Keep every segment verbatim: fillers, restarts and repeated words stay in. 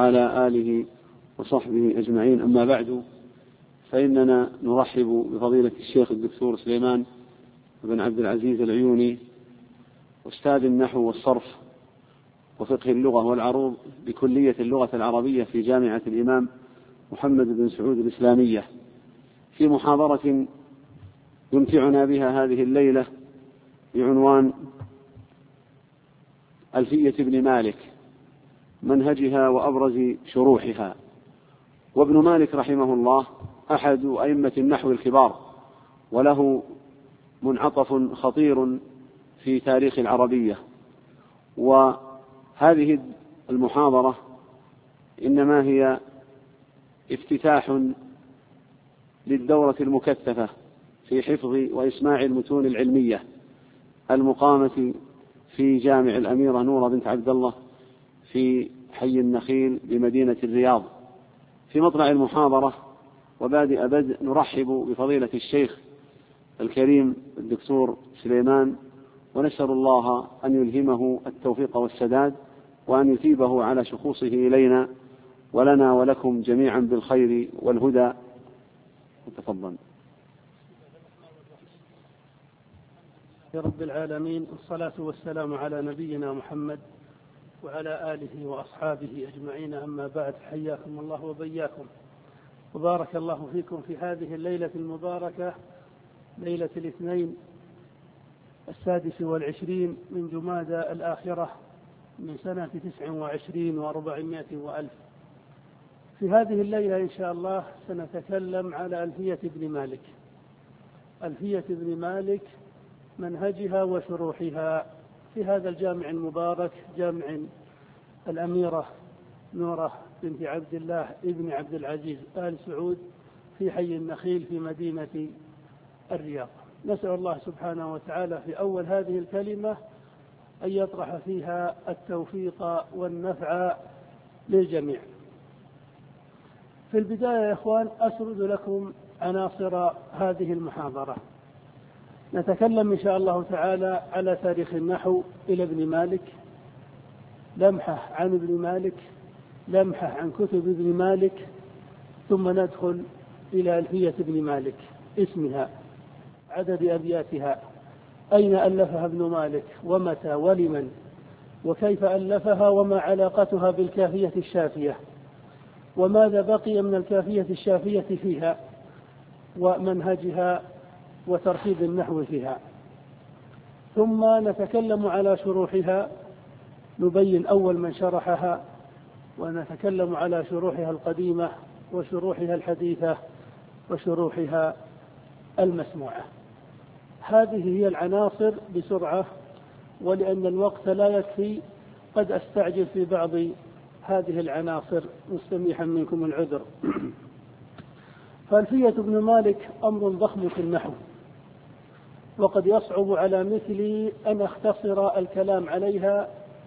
وعلى آله وصحبه أجمعين. أما بعد، فإننا نرحب بفضيلة الشيخ الدكتور سليمان بن عبد العزيز العيوني، أستاذ النحو والصرف وفقه اللغة والعروض بكلية اللغة العربية في جامعة الإمام محمد بن سعود الإسلامية، في محاضرة يمتعنا بها هذه الليلة بعنوان ألفية ابن مالك، منهجها وأبرز شروحها. وابن مالك رحمه الله أحد أئمة النحو الكبار، وله منعطف خطير في تاريخ العربية. وهذه المحاضرة إنما هي افتتاح للدورة المكثفة في حفظ وإسماع المتون العلمية المقامة في جامع الأميرة نورة بنت عبد الله في حي النخيل بمدينة الرياض. في مطلع المحاضرة وبادئ بدء نرحب بفضيلة الشيخ الكريم الدكتور سليمان، ونسأل الله أن يلهمه التوفيق والسداد، وأن يثيبه على شخوصه إلينا ولنا ولكم جميعا بالخير والهدى. تفضل. يا رب العالمين، والصلاة والسلام على نبينا محمد وعلى آله وأصحابه أجمعين. أما بعد، حياكم الله وبياكم، وبارك الله فيكم في هذه الليلة المباركة، ليلة الاثنين السادس والعشرين من جمادى الآخرة من سنة تسع وعشرين وأربعمائة وألف. في هذه الليلة إن شاء الله سنتكلم على ألفية ابن مالك. ألفية ابن مالك، منهجها وشروحها في هذا الجامع المبارك، جامع الأميرة نورة بنت عبد الله ابن عبد العزيز آل سعود في حي النخيل في مدينة الرياض. نسأل الله سبحانه وتعالى في أول هذه الكلمة أن يطرح فيها التوفيق والنفع للجميع. في البداية يا إخوان أسرد لكم عناصر هذه المحاضرة. نتكلم إن شاء الله تعالى على تاريخ النحو إلى ابن مالك، لمحة عن ابن مالك، لمحة عن كتب ابن مالك، ثم ندخل إلى ألفية ابن مالك، اسمها، عدد أبياتها، أين ألفها ابن مالك، ومتى ولمن، وكيف ألفها، وما علاقتها بالكافية الشافية، وماذا بقي من الكافية الشافية فيها، ومنهجها وترتيب النحو فيها. ثم نتكلم على شروحها، نبين أول من شرحها، ونتكلم على شروحها القديمة وشروحها الحديثة وشروحها المسموعة. هذه هي العناصر بسرعة، ولأن الوقت لا يكفي قد أستعجل في بعض هذه العناصر، مستميحا منكم العذر. فألفية ابن مالك أمر ضخم في النحو، وقد يصعب على مثلي أن أختصر الكلام عليها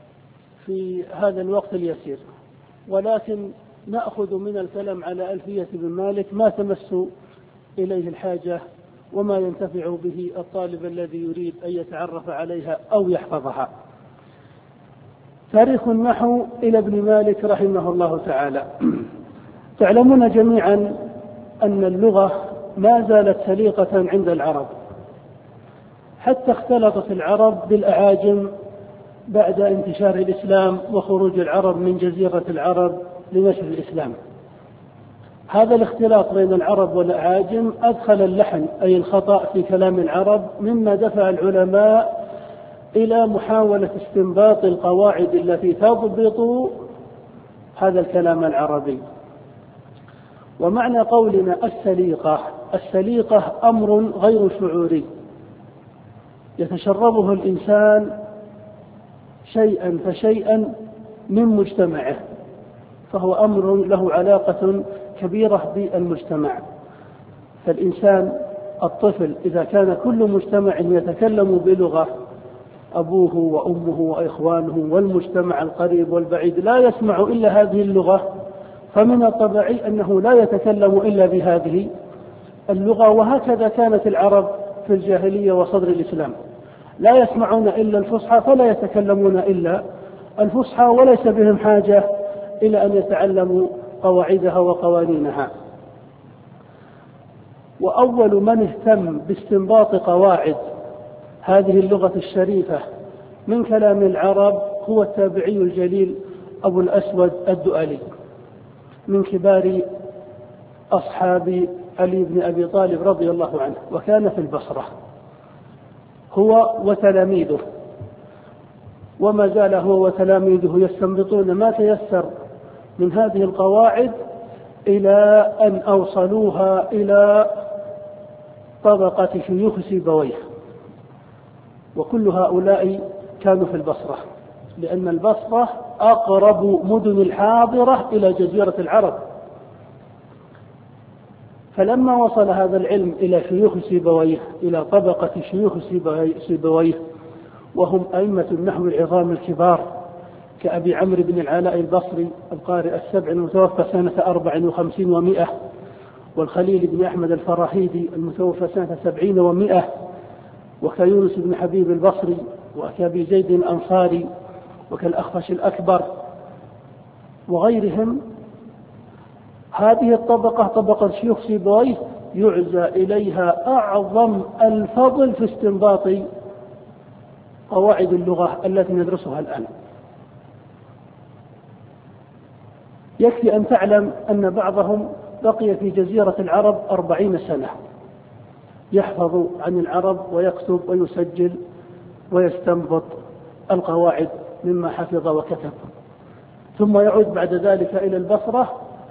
في هذا الوقت اليسير، ولكن نأخذ من الكلام على ألفية ابن مالك ما تمس إليه الحاجة وما ينتفع به الطالب الذي يريد أن يتعرف عليها أو يحفظها. تاريخ النحو إلى ابن مالك رحمه الله تعالى. تعلمون جميعا أن اللغة ما زالت سليقة عند العرب، حتى اختلطت العرب بالأعاجم بعد انتشار الإسلام وخروج العرب من جزيرة العرب لنشر الإسلام. هذا الاختلاط بين العرب والأعاجم أدخل اللحن أي الخطأ في كلام العرب، مما دفع العلماء إلى محاولة استنباط القواعد التي تضبط هذا الكلام العربي. ومعنى قولنا السليقة، السليقة أمر غير شعوري يتشربه الإنسان شيئا فشيئا من مجتمعه، فهو أمر له علاقة كبيرة بالمجتمع. فالإنسان الطفل إذا كان كل مجتمع يتكلم بلغة، أبوه وأمه وإخوانه والمجتمع القريب والبعيد لا يسمع إلا هذه اللغة، فمن الطبيعي أنه لا يتكلم إلا بهذه اللغة. وهكذا كانت العرب في الجاهلية وصدر الإسلام، لا يسمعون إلا الفصحى فلا يتكلمون إلا الفصحى، وليس بهم حاجة إلى أن يتعلموا قواعدها وقوانينها. وأول من اهتم باستنباط قواعد هذه اللغة الشريفة من كلام العرب هو التابعي الجليل أبو الأسود الدؤلي، من كبار أصحاب علي بن أبي طالب رضي الله عنه، وكان في البصرة هو وتلاميذه، وما زال هو وتلاميذه يستنبطون ما تيسر من هذه القواعد إلى أن أوصلوها إلى طبقة شيوخ سيبويه. وكل هؤلاء كانوا في البصرة، لأن البصرة أقرب مدن الحاضرة إلى جزيرة العرب. فلما وصل هذا العلم إلى شيوخ سيبويه، إلى طبقة شيوخ سيبويه، وهم أئمة النحو العظام الكبار كأبي عمرو بن العلاء البصري القارئ السبع المتوفى سنة أربع وخمسين ومائة، والخليل بن أحمد الفراهيدي المتوفى سنة سبعين ومائة، وكيونس بن حبيب البصري، وكأبي زيد الأنصاري، وكالأخفش الأكبر وغيرهم. هذه الطبقة طبقة شيوخ سيبويه يعزى إليها أعظم الفضل في استنباط قواعد اللغة التي ندرسها الآن. يكفي أن تعلم أن بعضهم بقي في جزيرة العرب أربعين سنة يحفظ عن العرب ويكتب ويسجل ويستنبط القواعد مما حفظ وكتب، ثم يعود بعد ذلك إلى البصرة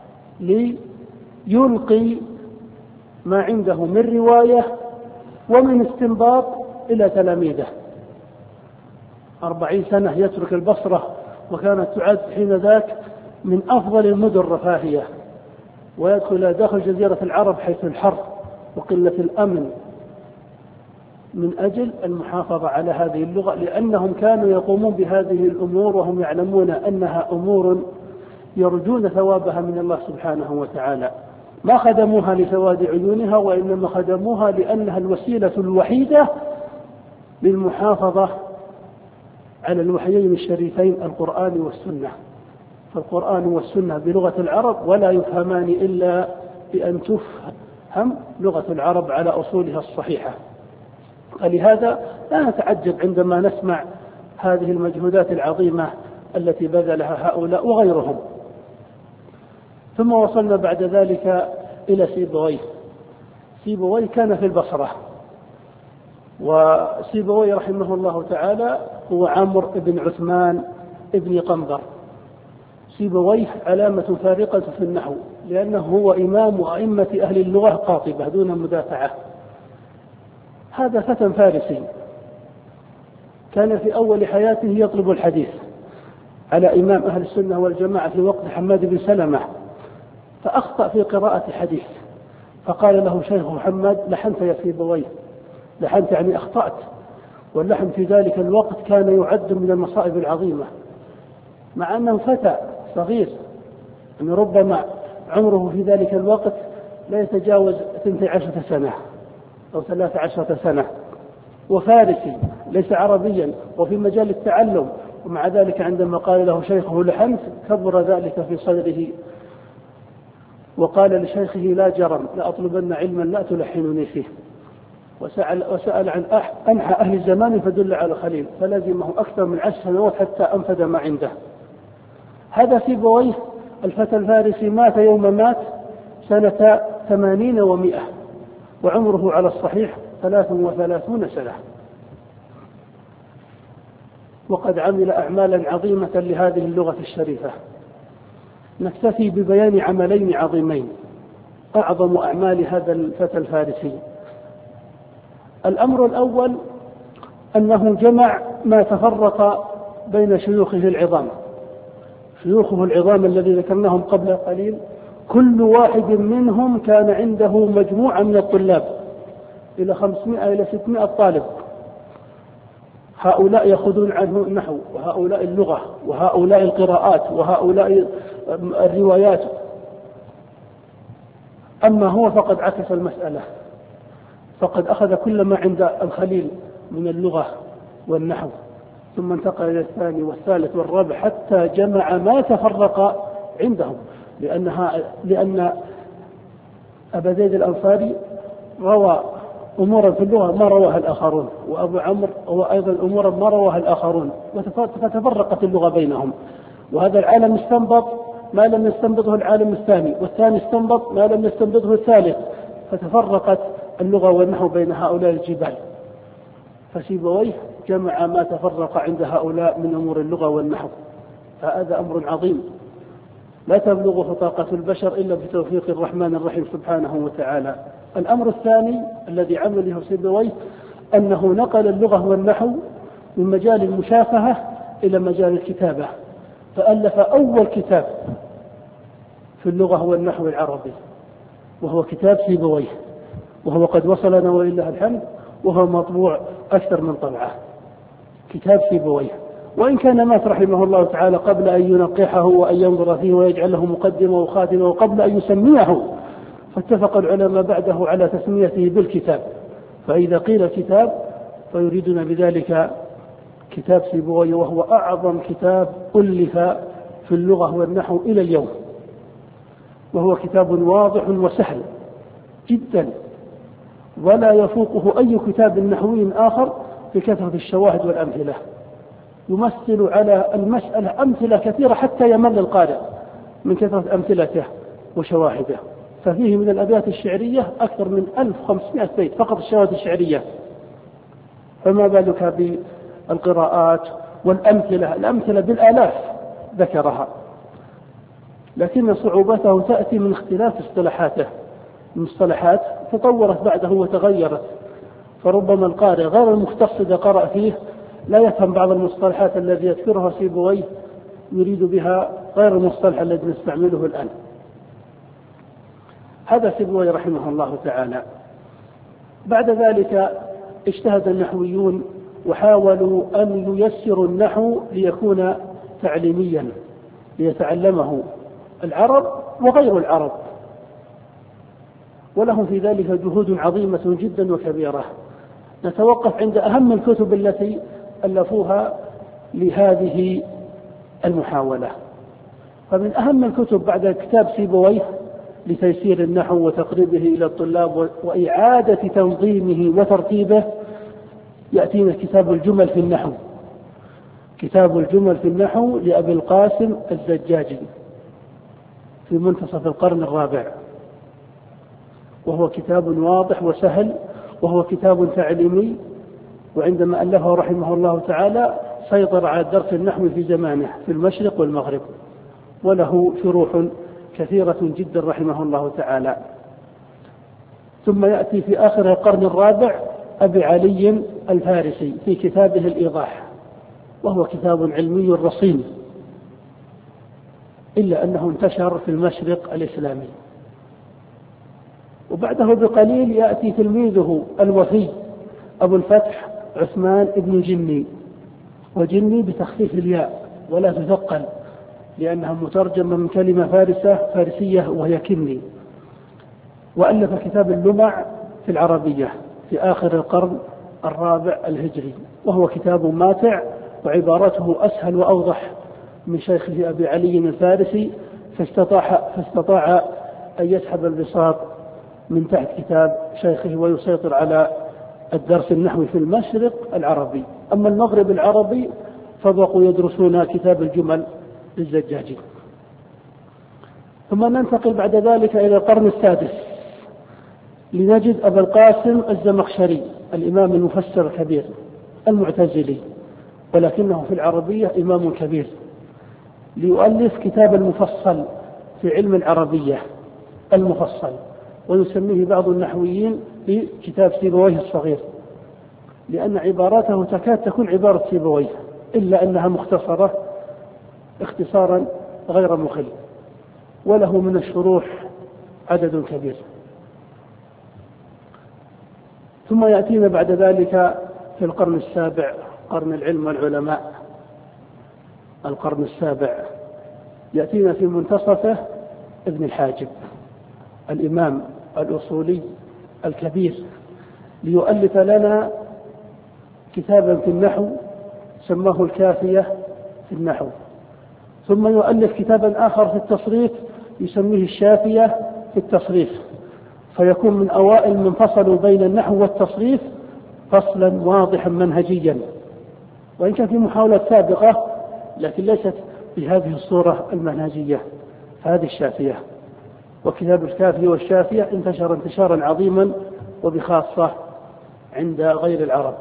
ليلقي ما عنده من رواية ومن استنباط إلى تلاميذه. أربعين سنة يترك البصرة، وكانت تعد حين ذاك من أفضل المدن رفاهية، ويدخل داخل جزيرة العرب حيث الحر وقلة الأمن، من أجل المحافظة على هذه اللغة، لأنهم كانوا يقومون بهذه الأمور وهم يعلمون أنها أمور يرجون ثوابها من الله سبحانه وتعالى. ما خدموها لسواد عيونها، وإنما خدموها لأنها الوسيلة الوحيدة للمحافظة على الوحيين الشريفين القرآن والسنة. فالقرآن والسنة بلغة العرب ولا يفهمان إلا بأن تفهم لغة العرب على أصولها الصحيحة. فلهذا لا نتعجب عندما نسمع هذه المجهودات العظيمة التي بذلها هؤلاء وغيرهم. ثم وصلنا بعد ذلك إلى سيبويه. سيبويه كان في البصرة، وسيبويه رحمه الله تعالى هو عمرو بن عثمان بن قنبر. سيبويه علامة فارقة في النحو، لأنه هو إمام أئمة أهل اللغة قاطبة دون مدافعة. هذا فتى فارسي كان في أول حياته يطلب الحديث على إمام أهل السنة والجماعة في وقت حماد بن سلمة، فأخطأ في قراءة حديث، فقال له شيخ محمد: لحنت يا سيبويه، لحنت يعني أخطأت. واللحن في ذلك الوقت كان يعد من المصائب العظيمة، مع أنه فتى صغير، يعني ربما عمره في ذلك الوقت لا يتجاوز اثنتي عشرة سنة أو ثلاث عشرة سنة، وفارسي ليس عربيا وفي مجال التعلم، ومع ذلك عندما قال له شيخه لحنت كبر ذلك في صدره، وقال لشيخه: لا جرم، لأطلبن علما لا تلحنني فيه. وسأل, وسأل عن أنحى أهل الزمان فدل على خليل، فلزمه أكثر من عشر سنوات حتى أنفذ ما عنده. هذا سيبويه الفتى الفارسي مات يوم مات سنة ثمانين ومائة، وعمره على الصحيح ثلاث وثلاثون سنة، وقد عمل أعمالا عظيمة لهذه اللغة الشريفة. نكتفي ببيان عملين عظيمين أعظم أعمال هذا الفتى الفارسي. الأمر الأول أنه جمع ما تفرق بين شيوخه العظام. شيوخه العظام الذي ذكرناهم قبل قليل كل واحد منهم كان عنده مجموعة من الطلاب إلى خمسمائة إلى ستمائة طالب، هؤلاء يأخذون عنه النحو، وهؤلاء اللغة، وهؤلاء القراءات، وهؤلاء الروايات. أما هو فقد عكس المسألة، فقد أخذ كل ما عند الخليل من اللغة والنحو، ثم انتقل إلى الثاني والثالث والرابع حتى جمع ما تفرق عندهم، لأنها لأن أبا زيد الأنصاري روى أمورا في اللغة ما رواها الآخرون، وأبو عمرو هو أيضا أمورا ما رواها الآخرون، فتفرقت اللغة بينهم. وهذا العالم استنبط ما لم يستنبطه العالم الثاني، والثاني استنبط ما لم يستنبطه الثالث، فتفرقت اللغة والنحو بين هؤلاء الجبال. فسيبويه جمع ما تفرق عند هؤلاء من أمور اللغة والنحو، فهذا أمر عظيم لا تبلغه طاقة البشر إلا بتوفيق الرحمن الرحيم سبحانه وتعالى. الأمر الثاني الذي عمله سيبويه أنه نقل اللغة والنحو من مجال المشافهة إلى مجال الكتابة، فألف أول كتاب في اللغة والنحو العربي، وهو كتاب سيبويه، وهو قد وصلنا ولله الحمد، وهو مطبوع أكثر من طبعة، كتاب سيبويه. وإن كان مات رحمه الله تعالى قبل أن ينقحه وأن ينظر فيه ويجعله مقدمة وخاتمة وقبل أن يسميه، فاتفق العلماء بعده على تسميته بالكتاب. فإذا قيل كتاب فيريدون بذلك كتاب سيبويه، وهو أعظم كتاب ألف في اللغة والنحو إلى اليوم، وهو كتاب واضح وسهل جدا، ولا يفوقه أي كتاب نحوي آخر في كثرة الشواهد والأمثلة. يمثل على المسألة أمثلة كثيرة حتى يمل القارئ من كثرة أمثلته وشواهده. ففيه من الأبيات الشعرية أكثر من ألف وخمسمائة بيت فقط الشواهد الشعرية، فما بالك بالقراءات والأمثلة، الأمثلة بالآلاف ذكرها. لكن صعوبته تأتي من اختلاف اصطلاحاته، المصطلحات تطورت بعده وتغيرت، فربما القارئ غير المختص إذا قرأ فيه لا يفهم بعض المصطلحات التي يذكرها سيبويه يريد بها غير المصطلح الذي نستعمله الآن. هذا سيبويه رحمه الله تعالى. بعد ذلك اجتهد النحويون وحاولوا أن ييسروا النحو ليكون تعليميا ليتعلمه العرب وغير العرب، ولهم في ذلك جهود عظيمة جدا وكبيرة. نتوقف عند أهم الكتب التي ألفوها لهذه المحاولة. فمن أهم الكتب بعد كتاب سيبويه لتيسير النحو وتقريبه إلى الطلاب وإعادة تنظيمه وترتيبه يأتينا كتاب الجمل في النحو، كتاب الجمل في النحو لأبي القاسم الزجاجي في منتصف القرن الرابع، وهو كتاب واضح وسهل، وهو كتاب تعليمي. وعندما ألفه رحمه الله تعالى سيطر على الدرس النحوي في زمانه في المشرق والمغرب، وله شروح كثيرة جدا رحمه الله تعالى. ثم يأتي في آخر القرن الرابع أبي علي الفارسي في كتابه الإيضاح، وهو كتاب علمي رصين، إلا أنه انتشر في المشرق الإسلامي. وبعده بقليل يأتي تلميذه الوفي أبو الفتح عثمان بن جني، وجني بتخفيف الياء ولا تثقل لأنها مترجمة من كلمة فارسة فارسية وهي كني. وألف كتاب اللمع في العربية في آخر القرن الرابع الهجري، وهو كتاب ماتع وعبارته أسهل وأوضح من شيخه أبي علي الفارسي، فاستطاع, فاستطاع أن يسحب البساط من تحت كتاب شيخه ويسيطر على الدرس النحوي في المشرق العربي. أما المغرب العربي فبقوا يدرسون كتاب الجمل للزجاجي. ثم ننتقل بعد ذلك إلى القرن السادس لنجد أبا القاسم الزمخشري الإمام المفسر الكبير المعتزلي، ولكنه في العربية إمام كبير، ليؤلف كتاب المفصل في علم العربية المفصل، ويسميه بعض النحويين بكتاب سيبويه الصغير، لأن عباراته تكاد تكون عبارة سيبويه إلا أنها مختصرة اختصارا غير مخل، وله من الشروح عدد كبير. ثم يأتينا بعد ذلك في القرن السابع قرن العلم والعلماء. القرن السابع يأتينا في منتصفه ابن الحاجب الإمام الأصولي الكبير، ليؤلف لنا كتابا في النحو سماه الكافية في النحو، ثم يؤلف كتابا آخر في التصريف يسميه الشافية في التصريف، فيكون من أوائل من فصلوا بين النحو والتصريف فصلا واضحا منهجيا، وإن كان في محاولة سابقة لكن ليست بهذه الصورة المنهجية. هذه الشافية، وكتاب الكافية والشافية انتشر انتشارا عظيما وبخاصة عند غير العرب.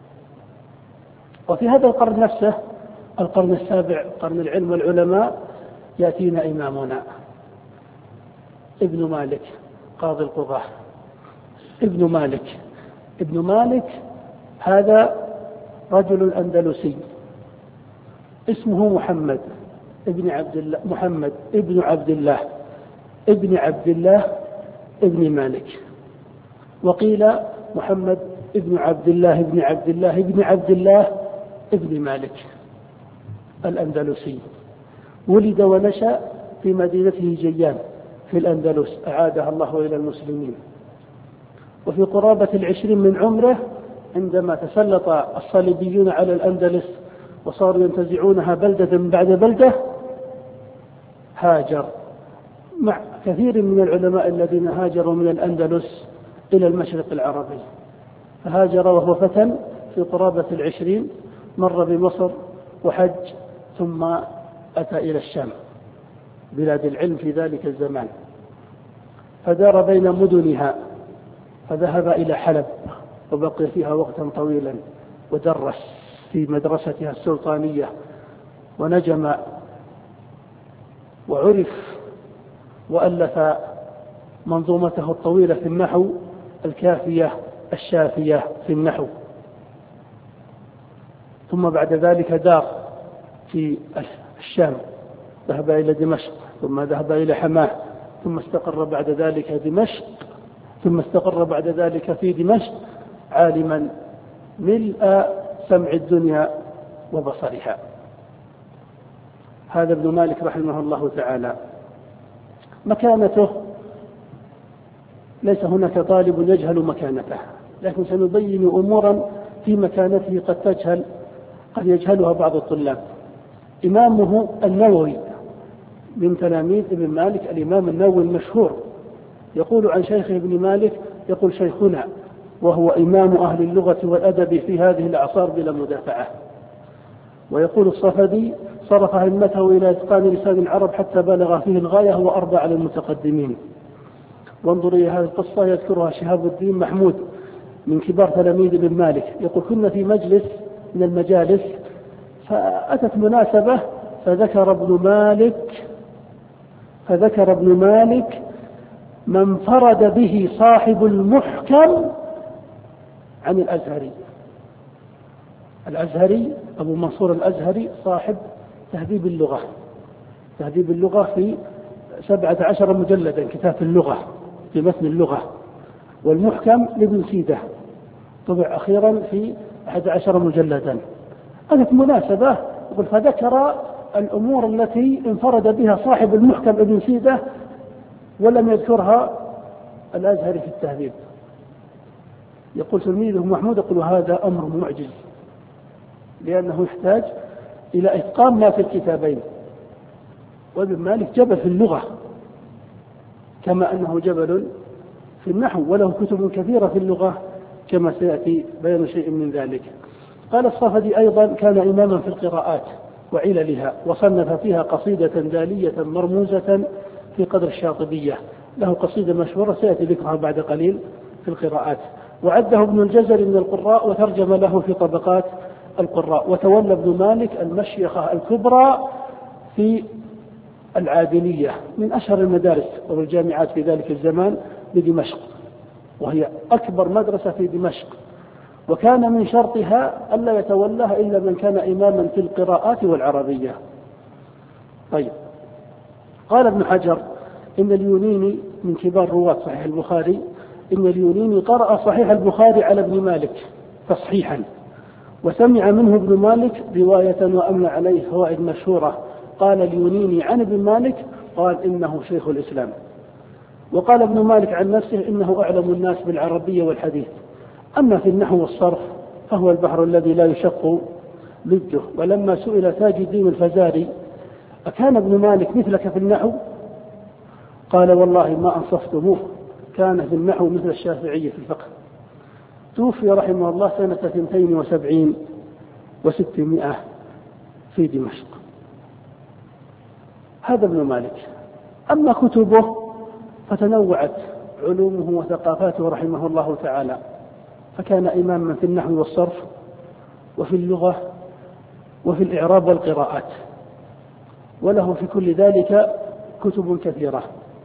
وفي هذا القرن نفسه، القرن السابع، قرن العلم والعلماء، يأتينا إمامنا ابن مالك قاضي القضاة. ابن مالك ابن مالك هذا رجل أندلسي اسمه محمد ابن عبد الله محمد ابن عبد الله ابن عبد الله ابن مالك، وقيل محمد ابن عبد الله ابن عبد الله ابن عبد الله ابن مالك الأندلسي. ولد ونشأ في مدينته جيان في الأندلس، أعادها الله إلى المسلمين. وفي قرابة العشرين من عمره عندما تسلط الصليبيون على الأندلس وصاروا ينتزعونها بلدة بعد بلدة، هاجر مع كثير من العلماء الذين هاجروا من الأندلس إلى المشرق العربي. فهاجر وهو فتى في قرابة العشرين، مر بمصر وحج، ثم أتى إلى الشام بلاد العلم في ذلك الزمان، فدار بين مدنها، فذهب إلى حلب وبقي فيها وقتا طويلا، ودرس في مدرستها السلطانية، ونجم وعرف، وألف منظومته الطويلة في النحو، الكافية الشافية في النحو. ثم بعد ذلك دار في الشام، ذهب إلى دمشق، ثم ذهب إلى حماه، ثم استقر بعد ذلك دمشق ثم استقر بعد ذلك في دمشق عالما ملء سمع الدنيا وبصرها. هذا ابن مالك رحمه الله تعالى. مكانته، ليس هناك طالب يجهل مكانته، لكن سنبين أمورا في مكانته قد تجهل قد يجهلها بعض الطلاب. إمامه النووي من تلاميذ ابن مالك، الإمام النووي المشهور، يقول عن شيخ ابن مالك، يقول شيخنا، وهو إمام أهل اللغة والأدب في هذه الأعصار بلا مدافعة. ويقول الصفدي صرف همته إلى إتقان لسان العرب حتى بلغ فيه الغاية، هو أربع على المتقدمين. وانظر إلى هذه القصة يذكرها شهاب الدين محمود من كبار تلاميذ ابن مالك، يقول كنا في مجلس من المجالس، فأتت مناسبة فذكر ابن مالك فذكر ابن مالك ما انفرد به صاحب المحكم عن الأزهري. الأزهري أبو منصور الأزهري صاحب تهذيب اللغة تهذيب اللغة في سبعة عشر مجلدا، كتاب اللغة في متن اللغة. والمحكم لابن سيدة طبع أخيرا في أحد عشر مجلدا. أتت مناسبة، فذكر الأمور التي انفرد بها صاحب المحكم ابن سيدة ولم يذكرها الأزهري في التهذيب. يقول تلميذه محمود، يقول هذا أمر معجز، لأنه يحتاج إلى إتقان ما في الكتابين. وابن مالك جبل في اللغة كما أنه جبل في النحو، وله كتب كثيرة في اللغة كما سيأتي بيان شيء من ذلك. قال الصفدي أيضا كان إماما في القراءات وعللها، وصنف فيها قصيدة دالية مرموزة في قدر الشاطبية، له قصيدة مشهورة سيأتي ذكرها بعد قليل في القراءات. وعده ابن الجزري من القراء وترجم له في طبقات القراء. وتولى ابن مالك المشيخة الكبرى في العادلية من أشهر المدارس والجامعات في ذلك الزمان بدمشق، وهي أكبر مدرسة في دمشق، وكان من شرطها ألا يتولاها إلا من كان إماما في القراءات والعربية. طيب، قال ابن حجر إن اليونيني من كبار رواة صحيح البخاري، إن اليونيني قرأ صحيح البخاري على ابن مالك تصحيحا، وسمع منه ابن مالك رواية وأملى عليه فوائد مشهورة. قال اليونيني عن ابن مالك قال إنه شيخ الإسلام. وقال ابن مالك عن نفسه إنه أعلم الناس بالعربية والحديث، أما في النحو والصرف فهو البحر الذي لا يشق لجه. ولما سئل تاج الدين الفزاري أكان ابن مالك مثلك في النحو؟ قال والله ما أنصفتموه، كان في النحو مثل الشافعية في الفقه. توفي رحمه الله سنة اثنتين وسبعين وستمائة في دمشق. هذا ابن مالك. أما كتبه فتنوعت علومه وثقافاته رحمه الله تعالى، فكان إماما في النحو والصرف وفي اللغة وفي الإعراب والقراءات، وله في كل ذلك كتب كثيرة.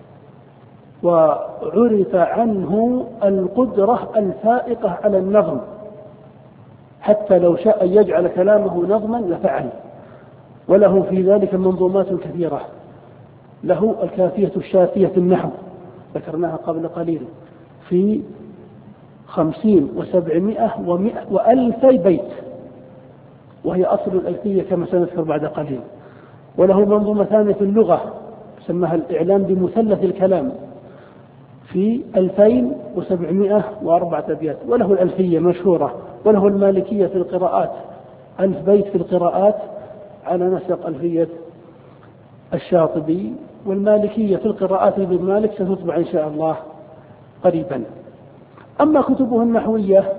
وعرف عنه القدرة الفائقة على النظم، حتى لو شاء أن يجعل كلامه نظما لفعل، وله في ذلك منظومات كثيرة. له الكافية الشافية في النحو ذكرناها قبل قليل في خمسين وسبعمائة ومئة وألفي بيت، وهي أصل الألفية كما سنذكر بعد قليل. وله منظومة ثانية في اللغة سماها الإعلام بمثلث الكلام في ألفين وسبعمائة وأربعة أبيات. وله الألفية مشهورة. وله المالكية في القراءات، ألف بيت في القراءات على نسق ألفية الشاطبي. والمالكية في القراءات ابن مالك ستطبع إن شاء الله قريبا. أما كتبه النحوية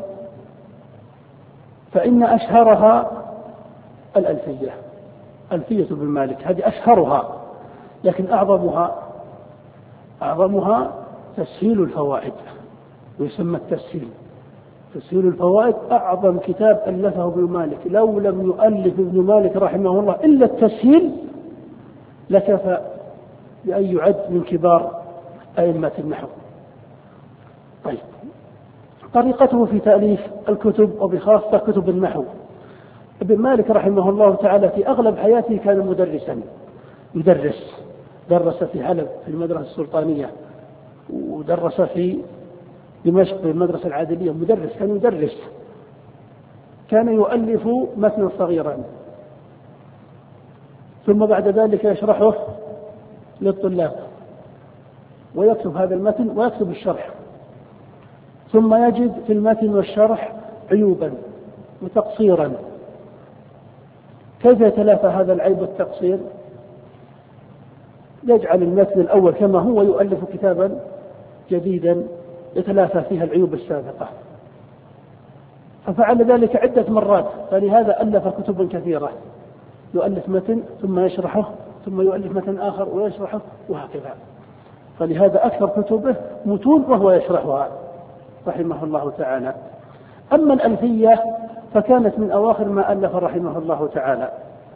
فإن أشهرها الألفية، ألفية ابن مالك هذه أشهرها، لكن أعظمها أعظمها تسهيل الفوائد، ويسمى التسهيل. تسهيل الفوائد أعظم كتاب ألفه ابن مالك. لو لم يؤلف ابن مالك رحمه الله إلا التسهيل لكفى بأن يعد من كبار أئمة النحو. طيب، طريقته في تأليف الكتب وبخاصة كتب النحو. ابن مالك رحمه الله تعالى في أغلب حياته كان مدرسا، يدرس، درس في حلب في المدرسة السلطانية، ودرس في دمشق في المدرسة العادلية، مدرس، كان يدرس. كان يؤلف متنا صغيرا ثم بعد ذلك يشرحه للطلاب، ويكتب هذا المتن ويكتب الشرح، ثم يجد في المتن والشرح عيوبا وتقصيرا. كيف يتلافى هذا العيب والتقصير؟ يجعل المتن الأول كما هو، يؤلف كتابا جديدا يتلافى فيها العيوب السابقة. ففعل ذلك عدة مرات، فلهذا ألف كتبا كثيرة، يؤلف متن ثم يشرحه ثم يؤلف متن آخر ويشرحه وهكذا. فلهذا أكثر كتبه متون وهو يشرحها رحمه الله تعالى. أما الألفية فكانت من أواخر ما ألف رحمه الله تعالى،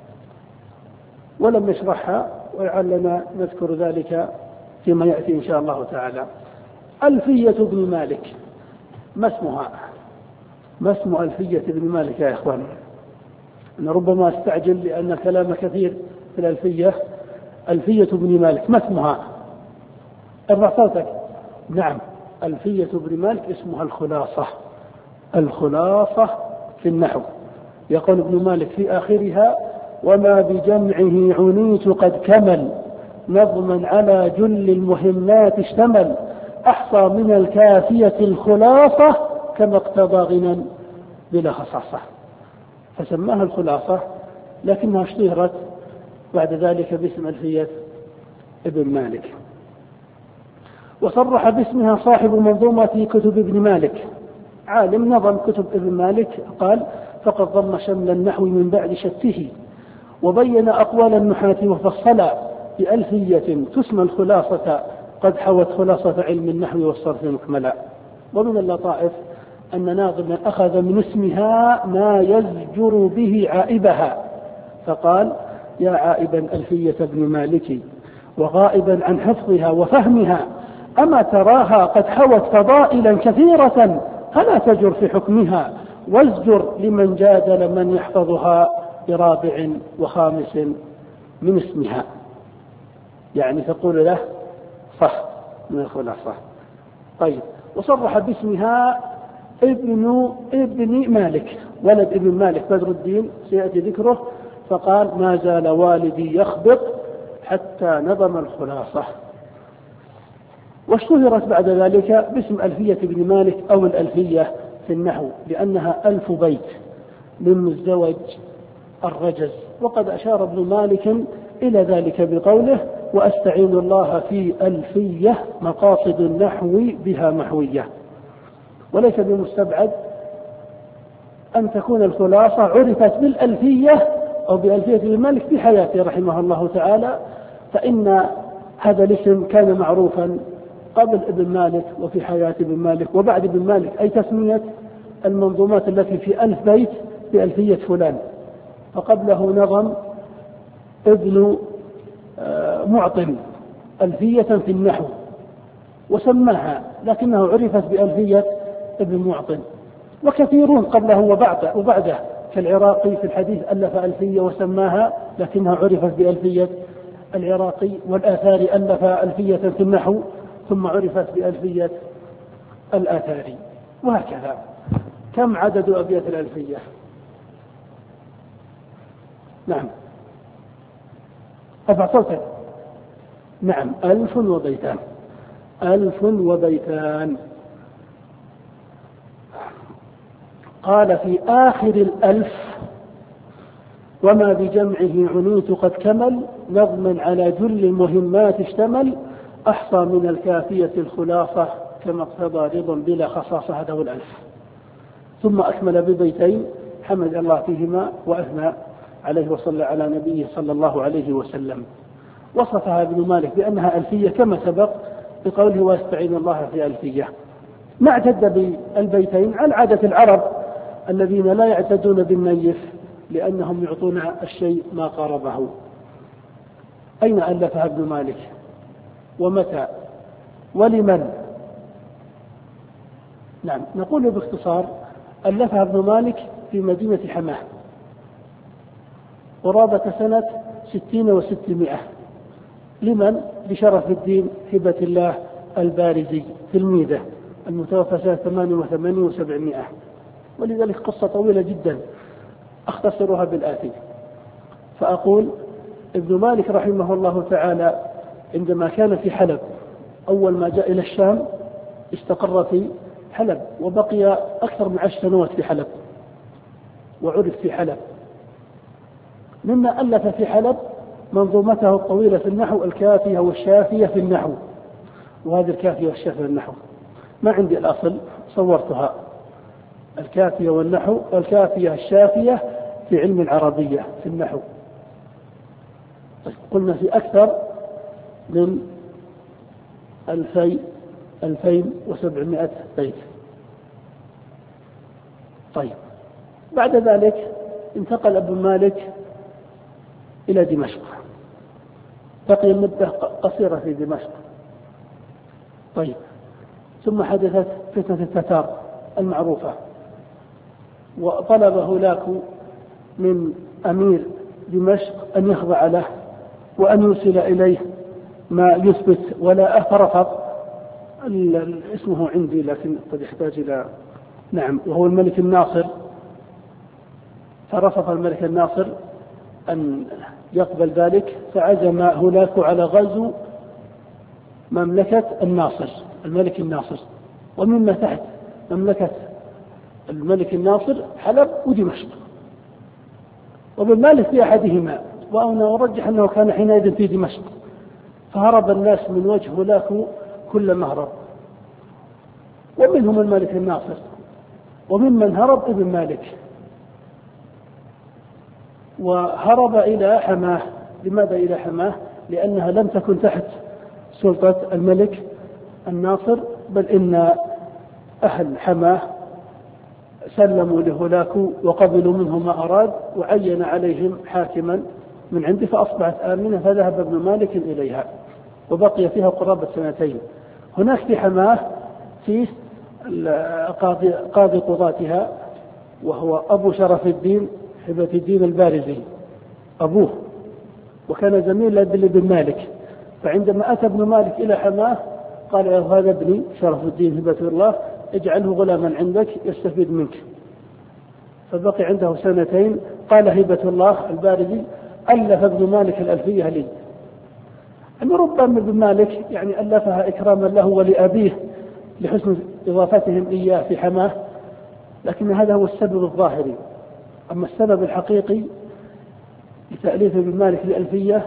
ولم يشرحها، ولعلنا نذكر ذلك فيما يأتي إن شاء الله تعالى. ألفية ابن مالك، ما اسمها؟ ما اسم ألفية ابن مالك يا إخواني؟ أنا ربما استعجل لأن الكلام كثير في الألفية. ألفية ابن مالك ما اسمها؟ ارفع صوتك. نعم، ألفية ابن مالك اسمها الخلاصة. الخلاصة في النحو. يقول ابن مالك في آخرها: وما بجمعه عنيت قد كمل، نظما على جل المهمات اشتمل، أحصى من الكافية الخلاصة، كما اقتضى غنى بلا خصاصة. فسماها الخلاصة، لكنها اشتهرت بعد ذلك باسم ألفية ابن مالك. وصرح باسمها صاحب منظومة كتب ابن مالك، عالم نظم كتب ابن مالك، قال: فقد ضم شمل النحو من بعد شته، وبين أقوال النحاة وفصلا بألفية تسمى الخلاصة، قد حوت خلاصة علم النحو والصرف مكملا. ومن اللطائف أن ناظما أخذ من اسمها ما يزجر به عائبها، فقال: يا عائبا ألفية ابن مالك، وغائبا عن حفظها وفهمها، أما تراها قد حوت فضائلا كثيرة، فلا تجر في حكمها، وازجر لمن جادل من يحفظها برابع وخامس من اسمها. يعني تقول له صح من الخلاصة. طيب، وصرح باسمها ابن ابن مالك، ولد ابن مالك بدر الدين سيأتي ذكره، فقال: ما زال والدي يخبط حتى نظم الخلاصة. واشتهرت بعد ذلك باسم ألفية ابن مالك أو الألفية في النحو، لأنها ألف بيت من مزدوج الرجز. وقد أشار ابن مالك إلى ذلك بقوله: وأستعين الله في ألفية مقاصد النحو بها محوية. وليس بمستبعد أن تكون الخلاصة عرفت بالألفية أو بألفية ابن مالك في حياته رحمه الله تعالى، فإن هذا الاسم كان معروفا قبل ابن مالك وفي حياة ابن مالك وبعد ابن مالك، أي تسمية المنظومات التي في ألف بيت بألفية فلان. فقبله نظم ابن معطل ألفية في النحو وسماها، لكنه عرفت بألفية ابن معطل. وكثيرون قبله وبعده كالعراقي في الحديث ألف ألفية وسماها، لكنها عرفت بألفية العراقي. والآثاري ألف ألفية في النحو ثم عرفت بألفية الآثاري، وهكذا. كم عدد أبيات الألفية؟ نعم، أربع صوتين. نعم، ألف وبيتان. ألف وبيتان. قال في آخر الألف: وما بجمعه عنيت قد كمل، نظما على جل المهمات اشتمل، أحصى من الكافية الخلاصة، كما اقتضى رضا بلا خصاصة. هذا هو الألف. ثم أكمل ببيتين حمد الله فيهما وأثنى عليه وصلى على نبيه صلى الله عليه وسلم. وصفها ابن مالك بأنها ألفية كما سبق بقوله: واستعين الله في ألفية. ما اعتد بالبيتين عن عادة العرب الذين لا يعتدون بالنيف، لأنهم يعطون الشيء ما قاربه. أين ألفها ابن مالك ومتى ولمن؟ نعم، نقول باختصار: ألفها ابن مالك في مدينة حماه قرابة سنة ستين وستمائة. لمن؟ لشرف الدين هبة الله البارزي تلميذه المتوفى سنة ثمانية وثمانين وسبعمائة. ولذلك قصة طويلة جدا أختصرها بالآتي. فأقول: ابن مالك رحمه الله تعالى عندما كان في حلب، أول ما جاء إلى الشام استقر في حلب، وبقي أكثر من عشر سنوات في حلب وعرف في حلب. مما ألف في حلب منظومته الطويلة في النحو: الكافية والشافية في النحو. وهذه الكافية والشافية في النحو ما عندي الأصل، صورتها: الكافية والنحو، الكافية الشافية في علم العربية في النحو. قلنا في أكثر من ألفي ألفين وسبعمائة بيت. طيب، بعد ذلك انتقل ابن مالك إلى دمشق، بقي مدة قصيرة في دمشق. طيب، ثم حدثت فتنة التتار المعروفة، وطلب هولاك من أمير دمشق أن يخضع له وأن يرسل إليه ما يثبت ولا فرفض. اسمه عندي لكن قد يحتاج إلى نعم وهو الملك الناصر. فرفض الملك الناصر أن يقبل ذلك، فعزم هولاك على غزو مملكة الناصر الملك الناصر، ومما تحت مملكة الملك الناصر حلب ودمشق، وابن مالك في أحدهما، وأنا أرجح أنه كان حينئذ في دمشق. فهرب الناس من وجه هولاك كل مهرب، ومنهم الملك الناصر، وممن هرب ابن مالك، وهرب إلى حماه. لماذا إلى حماه؟ لأنها لم تكن تحت سلطة الملك الناصر، بل إن أهل حماه سلموا لهولاك وقبلوا منه ما أراد، وعين عليهم حاكما من عنده، فأصبحت آمنة. فذهب ابن مالك إليها وبقي فيها قرابة سنتين. هناك في حماه فيه قاضي, قاضي قضاتها، وهو أبو شرف الدين هبة الدين البارزي أبوه، وكان زميلا لابن مالك. فعندما أتى ابن مالك إلى حماه قال له: هذا ابني شرف الدين هبة الله، اجعله غلاما عندك يستفيد منك. فبقي عنده سنتين. قال هبة الله البارزي: ألف ابن مالك الألفية لي. أن ربما ابن مالك يعني ألفها إكراما له ولأبيه لحسن إضافتهم إياه في حماه، لكن هذا هو السبب الظاهري. أما السبب الحقيقي لتأليف ابن مالك الألفية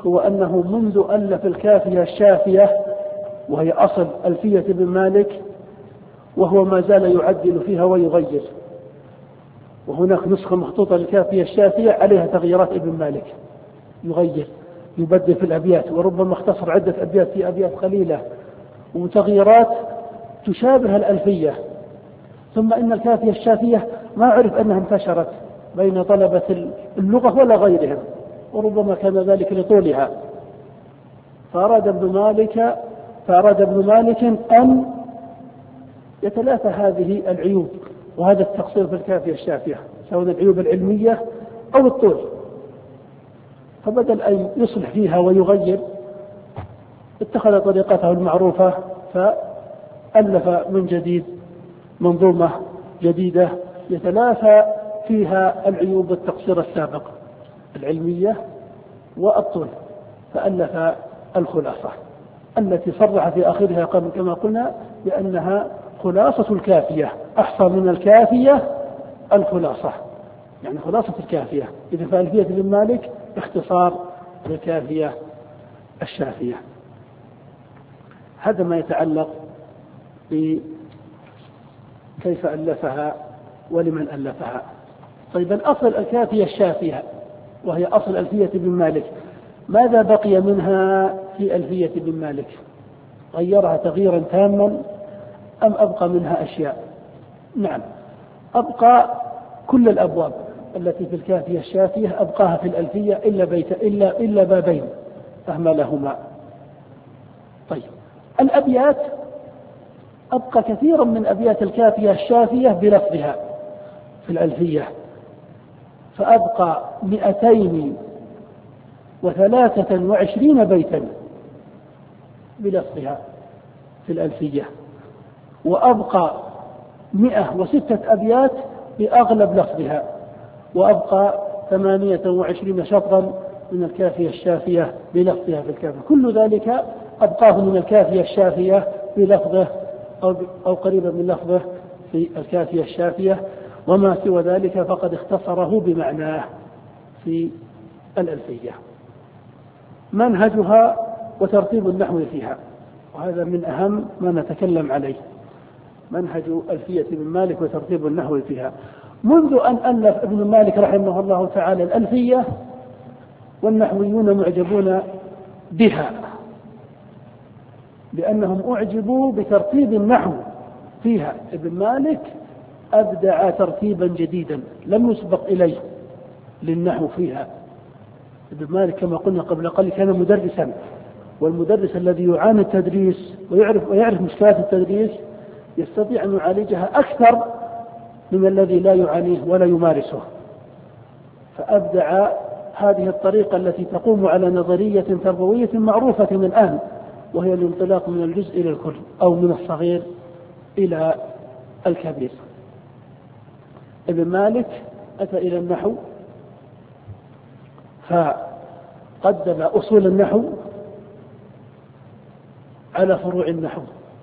هو أنه منذ ألف الكافية الشافية وهي أصل ألفية ابن مالك وهو ما زال يعدل فيها ويغير، وهناك نسخة مخطوطة للكافية الشافية عليها تغييرات ابن مالك، يغير يبدل في الأبيات، وربما اختصر عدة أبيات في أبيات قليلة، وتغييرات تشابه الألفية. ثم إن الكافية الشافية ما عرف أنها انتشرت بين طلبة اللغة ولا غيرهم، وربما كان ذلك لطولها، فأراد ابن مالك فأراد ابن مالك أن يتلافى هذه العيوب وهذا التقصير في الكافية الشافية، سواء العيوب العلمية أو الطول، فبدل أن يصلح فيها ويغير اتخذ طريقته المعروفة فألف من جديد منظومة جديدة يتلافى فيها العيوب والتقصير السابق العلمية والطول، فألف الخلاصة التي صرح في آخرها كما قلنا بأنها خلاصة الكافية، أحصى من الكافية الخلاصة، يعني خلاصة الكافية. إذا فألفية ابن مالك اختصار للكافية الشافية. هذا ما يتعلق بكيف ألفها ولمن ألفها. طيب الأصل الكافية الشافية وهي أصل ألفية ابن مالك، ماذا بقي منها في ألفية ابن مالك؟ غيرها تغييرا تاما أم أبقى منها أشياء؟ نعم، أبقى كل الأبواب التي في الكافية الشافية أبقاها في الألفية إلا بيت إلا إلا بابين أهملهما. طيب الأبيات أبقى كثيرا من أبيات الكافية الشافية بلفظها في الألفية، فأبقى مئتين وثلاثة وعشرين بيتا بلفظها في الألفية، وأبقى مئة وستة أبيات بأغلب لفظها، وأبقى ثمانية وعشرين شطرا من الكافية الشافية بلفظها في الكافية. كل ذلك أبقاه من الكافية الشافية بلفظه أو, أو قريبا من لفظه في الكافية الشافية، وما سوى ذلك فقد اختصره بمعناه في الألفية. منهجها وترتيب النحو فيها، وهذا من أهم ما نتكلم عليه، منهج ألفية ابن مالك وترتيب النحو فيها. منذ أن ألف ابن مالك رحمه الله تعالى الألفية والنحويون معجبون بها، لأنهم أعجبوا بترتيب النحو فيها. ابن مالك أبدع ترتيبا جديدا لم يسبق إليه للنحو فيها. ابن مالك كما قلنا قبل قليل كان مدرسا، والمدرس الذي يعاني التدريس ويعرف, ويعرف مشكلات التدريس يستطيع أن يعالجها أكثر من الذي لا يعانيه ولا يمارسه، فأبدع هذه الطريقة التي تقوم على نظرية تربوية معروفة من الآن، وهي الانطلاق من الجزء إلى الكل أو من الصغير إلى الكبير. ابن مالك أتى إلى النحو فقدم أصول النحو على فروع النحو.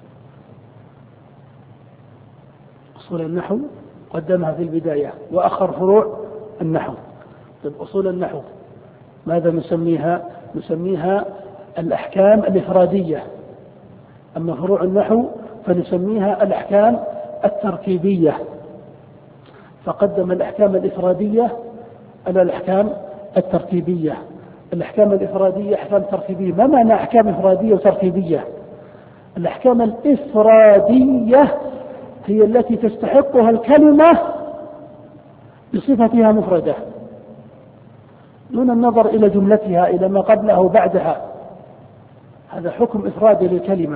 أصول النحو قدمها في البداية وأخر فروع النحو. طيب أصول النحو ماذا نسميها؟ نسميها الأحكام الإفرادية، أما فروع النحو فنسميها الأحكام التركيبية، فقدم الأحكام الإفرادية على الأحكام التركيبية. الأحكام الإفرادية أحكام تركيبية. ما معنى أحكام إفرادية وتركيبية؟ الأحكام الإفرادية هي التي تستحقها الكلمة بصفتها مفردة دون النظر إلى جملتها إلى ما قبلها وبعدها، هذا حكم إفرادي للكلمة.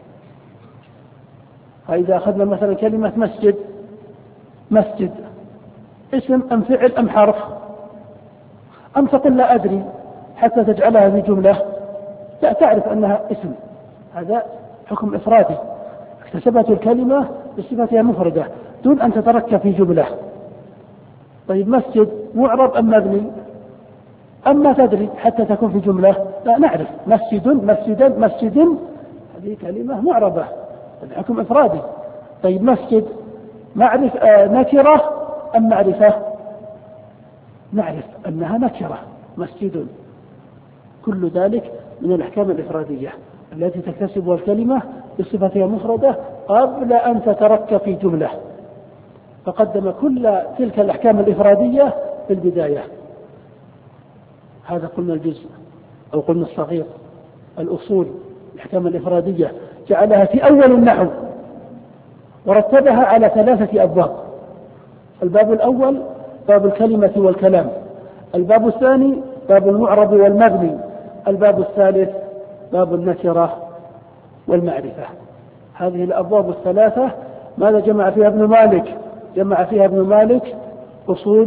فإذا أخذنا مثلا كلمة مسجد، مسجد اسم أم فعل أم حرف؟ أم تقول لا أدري حتى تجعلها في جملة؟ لا، تعرف أنها اسم، هذا حكم إفرادي، اكتسبت الكلمة بصفتها مفردة دون أن تتركب في جملة. طيب مسجد معرب أم مبني؟ أما تدري حتى تكون في جملة؟ لا، نعرف مسجد مسجدا مسجد، هذه كلمة معربة، هذا حكم إفرادي. طيب مسجد معرف آه نكرة أم معرفة؟ نعرف أنها نكرة مسجد. كل ذلك من الأحكام الإفرادية التي تكتسبها الكلمة بصفتها مفردة قبل أن تتركب في جملة، فقدم كل تلك الأحكام الإفرادية في البداية. هذا قلنا الجزء أو قلنا الصغير. الأصول الأحكام الإفرادية جعلها في أول النحو ورتبها على ثلاثة أبواب. الباب الأول باب الكلمة والكلام، الباب الثاني باب المعرب والمبني، الباب الثالث باب النكرة والمعرفة. هذه الأبواب الثلاثة ماذا جمع فيها ابن مالك؟ جمع فيها ابن مالك أصول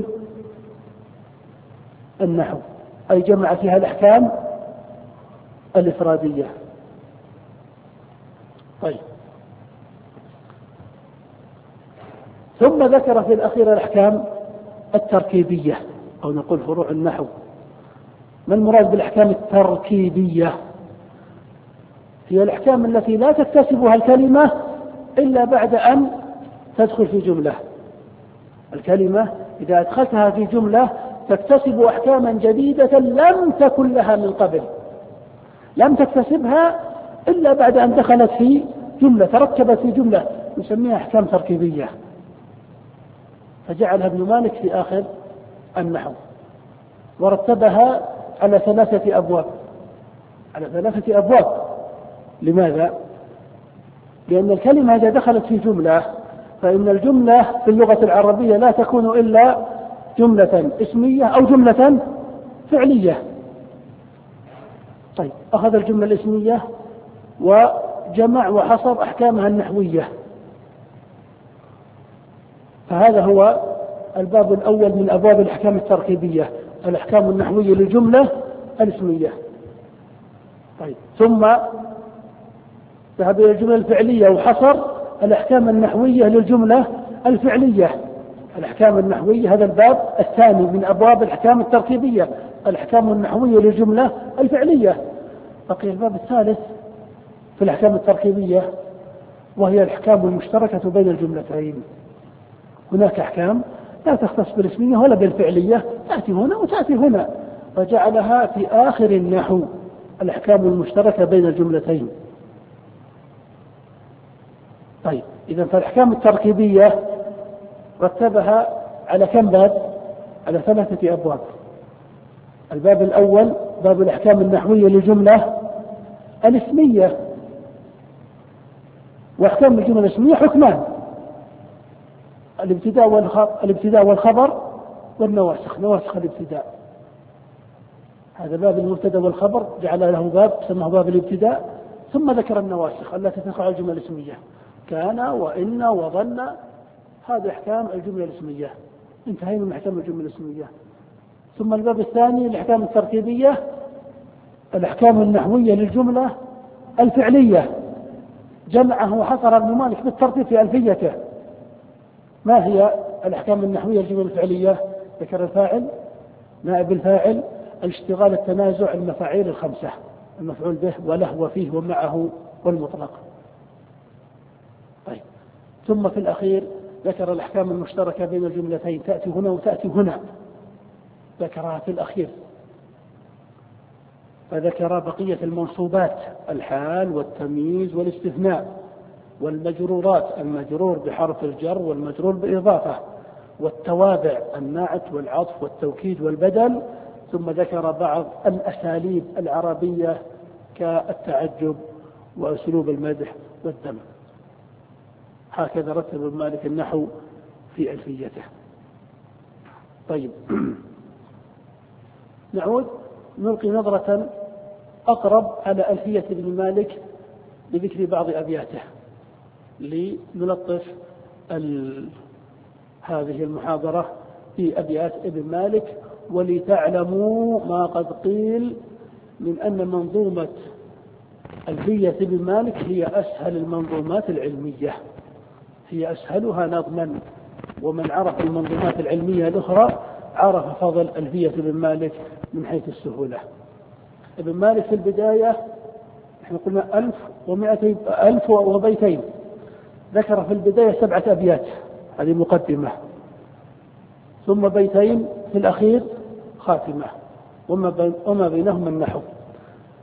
النحو، أي جمع فيها الأحكام الإفرادية. طيب، ثم ذكر في الأخير الأحكام التركيبية أو نقول فروع النحو. ما المراد بالأحكام التركيبية؟ هي الأحكام التي لا تكتسبها الكلمة إلا بعد أن تدخل في جملة. الكلمة إذا أدخلتها في جملة تكتسب أحكاما جديدة لم تكن لها من قبل، لم تكتسبها إلا بعد أن دخلت في جملة، تركبت في جملة، نسميها أحكام تركيبية. فجعلها ابن مالك في آخر النحو ورتبها على ثلاثة أبواب، على ثلاثة أبواب. لماذا؟ لأن الكلمة إذا دخلت في جملة فإن الجملة في اللغة العربية لا تكون إلا جملة اسمية أو جملة فعلية. طيب، أخذ الجملة الاسمية وجمع وحصر أحكامها النحوية، فهذا هو الباب الأول من أبواب الأحكام التركيبية، الأحكام النحوية للجملة الاسمية. طيب، ثم ذهب إلى الجملة الفعلية وحصر الأحكام النحوية للجملة الفعلية. الأحكام النحوية هذا الباب الثاني من أبواب الأحكام التركيبية، الأحكام النحوية للجملة الفعلية. بقي الباب الثالث في الأحكام التركيبية وهي الأحكام المشتركة بين الجملتين. هناك أحكام لا تختص بالاسمية ولا بالفعلية، تأتي هنا وتأتي هنا، فجعلها في آخر النحو الأحكام المشتركة بين الجملتين. طيب، إذا فالأحكام التركيبية رتبها على كم باب؟ على ثلاثة أبواب. الباب الأول باب الأحكام النحوية للجملة الاسمية، وأحكام الجملة الاسمية حكمان: الابتداء والخبر, الابتداء والخبر والنواسخ، نواسخ الابتداء. هذا باب المبتدأ والخبر جعل له باب سماه باب الابتداء، ثم ذكر النواسخ التي تقع الجملة الاسمية: كان وإن وظن. هذه أحكام الجملة الاسمية، انتهينا من أحكام الجملة الاسمية. ثم الباب الثاني الأحكام التركيبية، الأحكام النحوية للجملة الفعلية، جمعه وحصر ابن مالك بالترتيب في ألفيته. ما هي الأحكام النحوية للجملة الفعلية؟ ذكر الفاعل، نائب الفاعل، الاشتغال، التنازع، المفاعيل الخمسة: المفعول به وله وفيه ومعه والمطلق. طيب، ثم في الأخير ذكر الأحكام المشتركة بين الجملتين، تأتي هنا وتأتي هنا، ذكرها في الأخير. فذكر بقية المنصوبات: الحال والتمييز والاستثناء، والمجرورات: المجرور بحرف الجر والمجرور بالإضافة، والتوابع: النعت والعطف والتوكيد والبدل. ثم ذكر بعض الأساليب العربية كالتعجب وأسلوب المدح والذم. هكذا رتب ابن مالك النحو في ألفيته. طيب، نعود نلقي نظرة أقرب على ألفية ابن مالك بذكر بعض أبياته لنلطف هذه المحاضرة في أبيات ابن مالك، ولتعلموا ما قد قيل من أن منظومة ألفية ابن مالك هي أسهل المنظومات العلمية، هي أسهلها نظما، ومن عرف المنظومات العلمية الأخرى عرف فضل ألفية ابن مالك من حيث السهولة. ابن مالك في البداية نحن قلنا ألف ومائتين ألف وبيتين، ذكر في البداية سبعة أبيات، هذه مقدمة، ثم بيتين في الأخير خاتمة، وما بينهما النحو.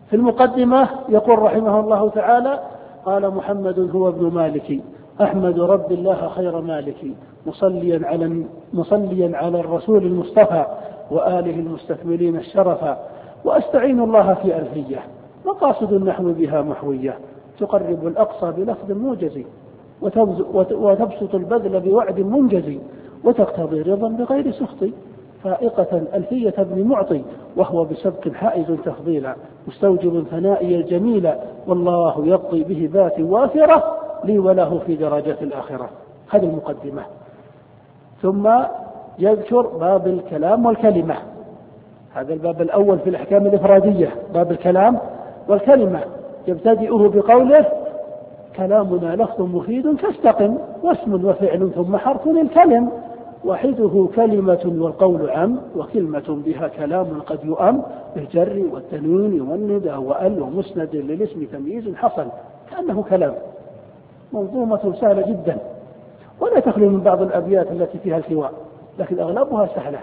في المقدمة يقول رحمه الله تعالى: قال محمد هو ابن مالك أحمد رب الله خير مالك مصليا على مصليا على الرسول المصطفى وآله المستكملين الشرفا، وأستعين الله في ألفية مقاصد النحو بها محوية تقرب الأقصى بلفظ موجز وتبسط البذل بوعد منجز وتقتضي رضا بغير سخط فائقة ألفية ابن معطي وهو بسبق حائز تفضيلا مستوجب ثنائي الجميل والله يقضي به ذات وافرة لي وله في درجات الآخرة. هذه المقدمة. ثم يذكر باب الكلام والكلمة. هذا الباب الأول في الأحكام الإفرادية، باب الكلام والكلمة، يبتدئه بقوله: كلامنا لفظ مفيد فاستقم واسم وفعل ثم حرف الكلم وحده كلمة والقول عام وكلمة بها كلام قد يؤم بالجر والتنوين والندى وأل ومسند للاسم تمييز حصل، كأنه كلام. منظومة سهلة جدا ولا تخلو من بعض الأبيات التي فيها الكواء، لكن أغلبها سهلة.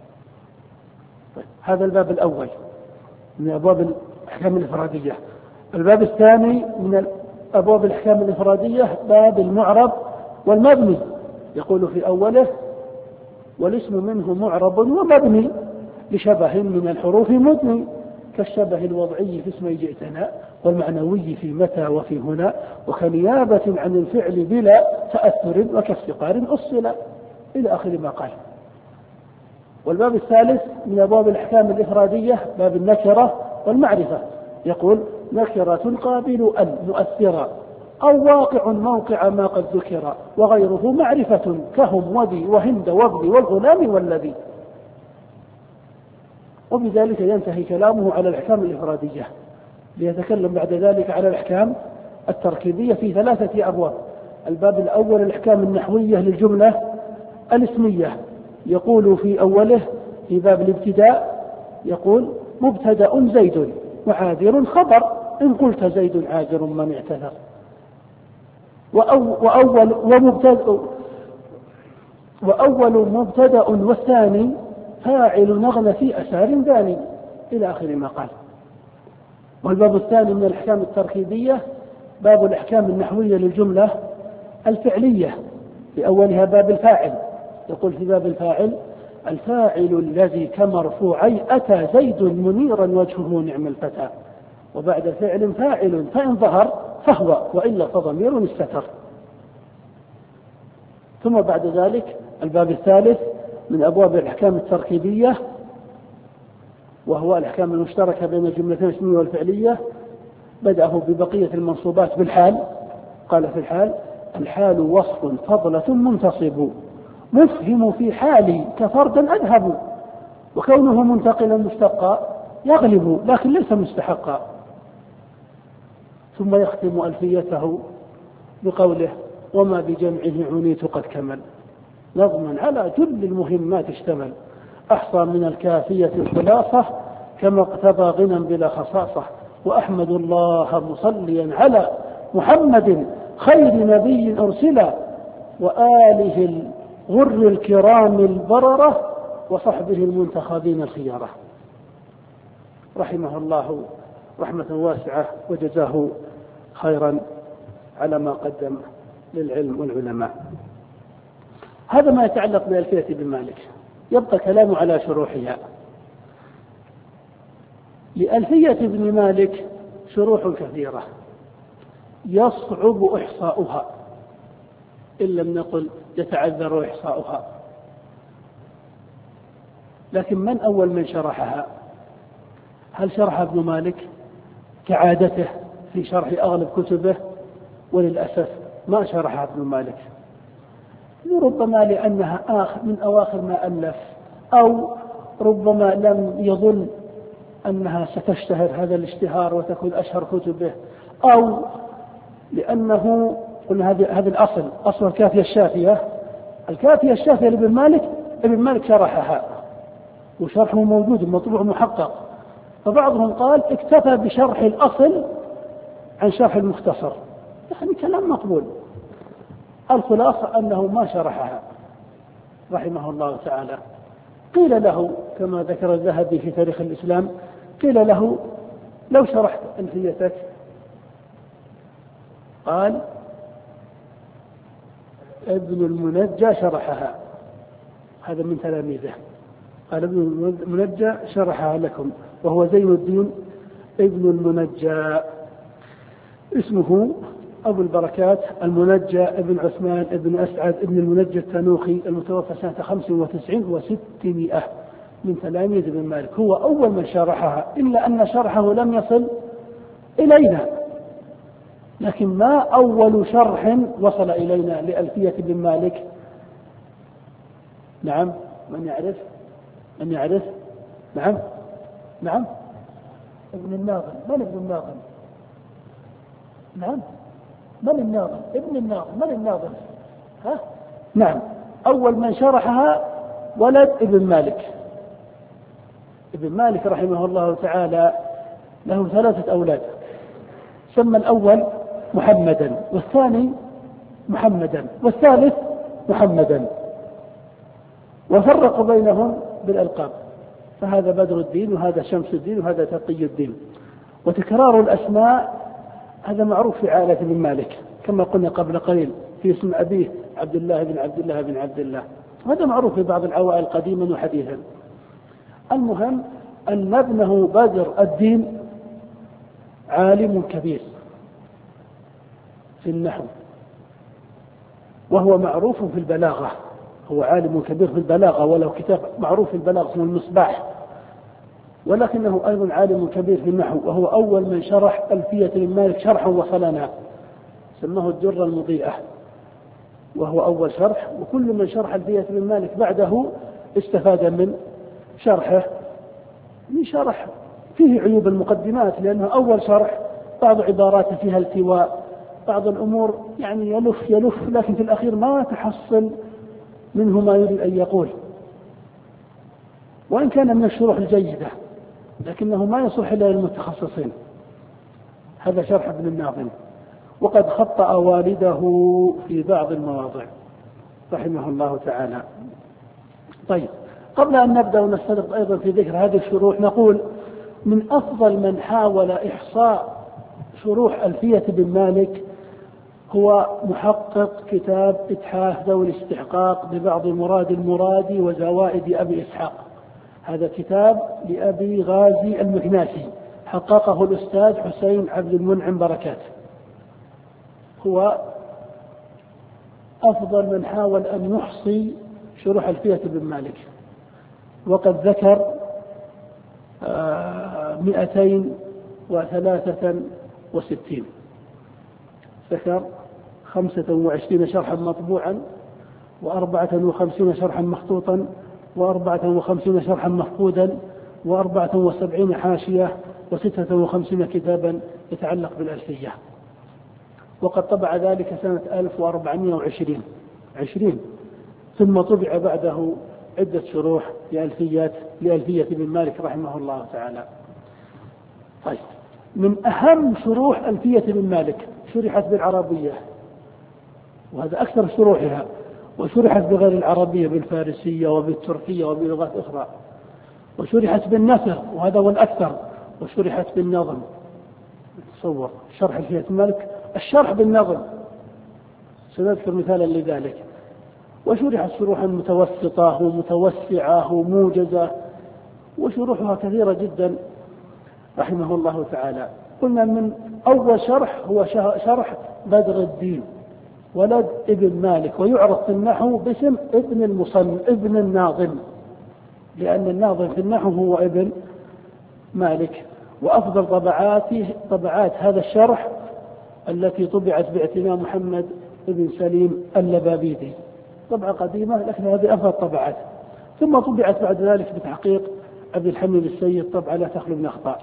هذا الباب الأول من أبواب الأحكام الإفرادية. الباب الثاني من أبواب الأحكام الإفرادية باب المعرب والمبني، يقول في أوله: والاسم منه معرب ومبني لشبه من الحروف مبني كالشبه الوضعي في اسمي جئتنا والمعنوي في متى وفي هنا وكنيابة عن الفعل بلا تأثر وكافتقار أصلا إلى آخر ما قال. والباب الثالث من أبواب الأحكام الإفرادية باب النكرة والمعرفة، يقول: نكرة قابل أن مؤثرة أو واقع موقع ما قد ذكر وغيره معرفة كهم وذي وهند وابن والغلام والذي. وبذلك ينتهي كلامه على الأحكام الإفرادية، ليتكلم بعد ذلك على الأحكام التركيبية في ثلاثة أبواب. الباب الأول الأحكام النحوية للجملة الاسمية، يقول في أوله في باب الابتداء يقول: مبتدأ زيد وعاذر خبر إن قلت زيد عاذر من اعتذر وأول ومبتدأ وأول مبتدأ والثاني فاعل نغن في أسار داني إلى آخر ما قال. والباب الثاني من الأحكام التركيبية باب الأحكام النحوية للجملة الفعلية، في أولها باب الفاعل، يقول في باب الفاعل: الفاعل الذي كمرفوعي أتى زيد منيرا وجهه نعم الفتى وبعد فعل فاعل فإن ظهر فهو وإلا فضمير استتر. ثم بعد ذلك الباب الثالث من أبواب الأحكام التركيبية وهو الأحكام المشتركة بين الجملتين الاسمية والفعلية، بدأه ببقية المنصوبات بالحال. قال في الحال: الحال وصف فضلة منتصب مفهم في حالي كفردا أذهب وكونه منتقلا مشتقا يغلب لكن ليس مستحقا. ثم يختم ألفيته بقوله: وما بجمعه عنيت قد كمل نظما على جل المهمات اشتمل أحصى من الكافية الخلاصة كما اقتضى غنى بلا خصاصة وأحمد الله مصليا على محمد خير نبي أرسلا وآله الغر الكرام البررة وصحبه المنتخبين الخيارة. رحمه الله رحمة واسعة وجزاه خيرا على ما قدم للعلم والعلماء. هذا ما يتعلق بألفية ابن مالك. يبقى كلامه على شروحها. لألفية ابن مالك شروح كثيرة يصعب إحصاؤها، إن لم نقل يتعذر إحصاؤها. لكن من أول من شرحها؟ هل شرح ابن مالك كعادته في شرح أغلب كتبه؟ وللأسف ما شرحها ابن مالك، ربما لأنها آخر من أواخر ما ألف، أو ربما لم يظن أنها ستشتهر هذا الاشتهار وتكون أشهر كتبه، أو لأنه قلنا هذا هذا الأصل أصل الكافية الشافية. الكافية الشافية لابن مالك ابن مالك شرحها وشرحه موجود مطبوع محقق، فبعضهم قال اكتفى بشرح الأصل عن شرح المختصر، يعني كلام مقبول. الخلاصة أنه ما شرحها رحمه الله تعالى. قيل له كما ذكر الذهبي في تاريخ الإسلام، قيل له لو شرحت ألفيتك قال ابن المنجى شرحها، هذا من تلاميذه، قال ابن المنجى شرحها لكم، وهو زين الدين ابن المنجى، اسمه أبو البركات المنجى ابن عثمان ابن أسعد ابن المنجى التنوخي، المتوفى سنة خمس وتسعين وستمائة، من تلاميذ ابن مالك. هو أول من شرحها، إلا أن شرحه لم يصل إلينا، لكن ما أول شرح وصل إلينا لألفية ابن مالك؟ نعم، من يعرف؟ من يعرف؟ نعم نعم ابن الناظم. من ابن الناظم؟ نعم، من الناظم؟ ابن الناظم. من الناظم؟ ها؟ نعم، أول من شرحها ولد ابن مالك. ابن مالك رحمه الله تعالى له ثلاثة أولاد، سمى الأول محمدا، والثاني محمدا، والثالث محمدا، وفرق بينهم بالألقاب، فهذا بدر الدين وهذا شمس الدين وهذا تقي الدين. وتكرار الأسماء هذا معروف في عائلة ابن مالك، كما قلنا قبل قليل في اسم أبيه عبد الله بن عبد الله بن عبد الله، هذا معروف في بعض العوائل قديما وحديثا. المهم أن ابنه بدر الدين عالم كبير في النحو، وهو معروف في البلاغة، هو عالم كبير في البلاغة، وله كتاب معروف في البلاغة اسمه المصباح، ولكنه أيضا عالم كبير في النحو، وهو أول من شرح ألفية ابن مالك شرحا وصلنا، سماه الدرة المضيئة، وهو أول شرح، وكل من شرح ألفية ابن مالك بعده استفاد من شرحه، من شرح فيه عيوب المقدمات، لأنه أول شرح بعض عباراته فيها التواء، بعض الأمور يعني يلف يلف، لكن في الأخير ما تحصل منه ما يريد أن يقول، وإن كان من الشروح الجيدة لكنه ما يصلح إلا للمتخصصين. هذا شرح ابن الناظم، وقد خطأ والده في بعض المواضع رحمه الله تعالى. طيب، قبل أن نبدأ ونستغرق أيضا في ذكر هذه الشروح، نقول من أفضل من حاول إحصاء شروح ألفية ابن مالك هو محقق كتاب إتحاف ذوي الاستحقاق ببعض مراد المرادي وزوائد أبي إسحاق، هذا كتاب لأبي غازي المكناسي، حققه الأستاذ حسين عبد المنعم بركات، هو أفضل من حاول أن يحصي شروح ألفية ابن مالك، وقد ذكر مئتين وثلاثة وستين، ذكر خمسة وعشرين شرحا مطبوعا، وأربعة وخمسين شرحا مخطوطا، وأربعة وخمسين شرحا مفقودا، وأربعة وسبعين حاشية، وستة وخمسين كتابا يتعلق بالألفية، وقد طبع ذلك سنة ألف وأربعمائة وعشرين عشرين، ثم طبع بعده عدة شروح لألفية لألفية ابن مالك رحمه الله تعالى. طيب، من أهم شروح ألفية ابن مالك شرحت بالعربية، وهذا أكثر شروحها، وشرحت بغير العربية بالفارسية وبالتركية وبلغات أخرى، وشرحت بالنثر وهذا هو الأكثر، وشرحت بالنظم. تصور شرح ألفية ابن مالك الشرح بالنظم، سنذكر مثالا لذلك. وشرحت شروحا متوسطة ومتوسعة وموجزة، وشروحها كثيرة جدا رحمه الله تعالى. قلنا من أول شرح هو شرح بدر الدين ولد ابن مالك، ويعرف في النحو باسم ابن المصنف ابن الناظم، لأن الناظم في النحو هو ابن مالك. وأفضل طبعاته طبعات هذا الشرح التي طبعت باعتناء محمد بن سليم اللبابيدي، طبعة قديمة لكن هذه أفضل طبعات، ثم طبعت بعد ذلك بتحقيق عبد الحميد السيد طبعة لا تخلو من أخطاء.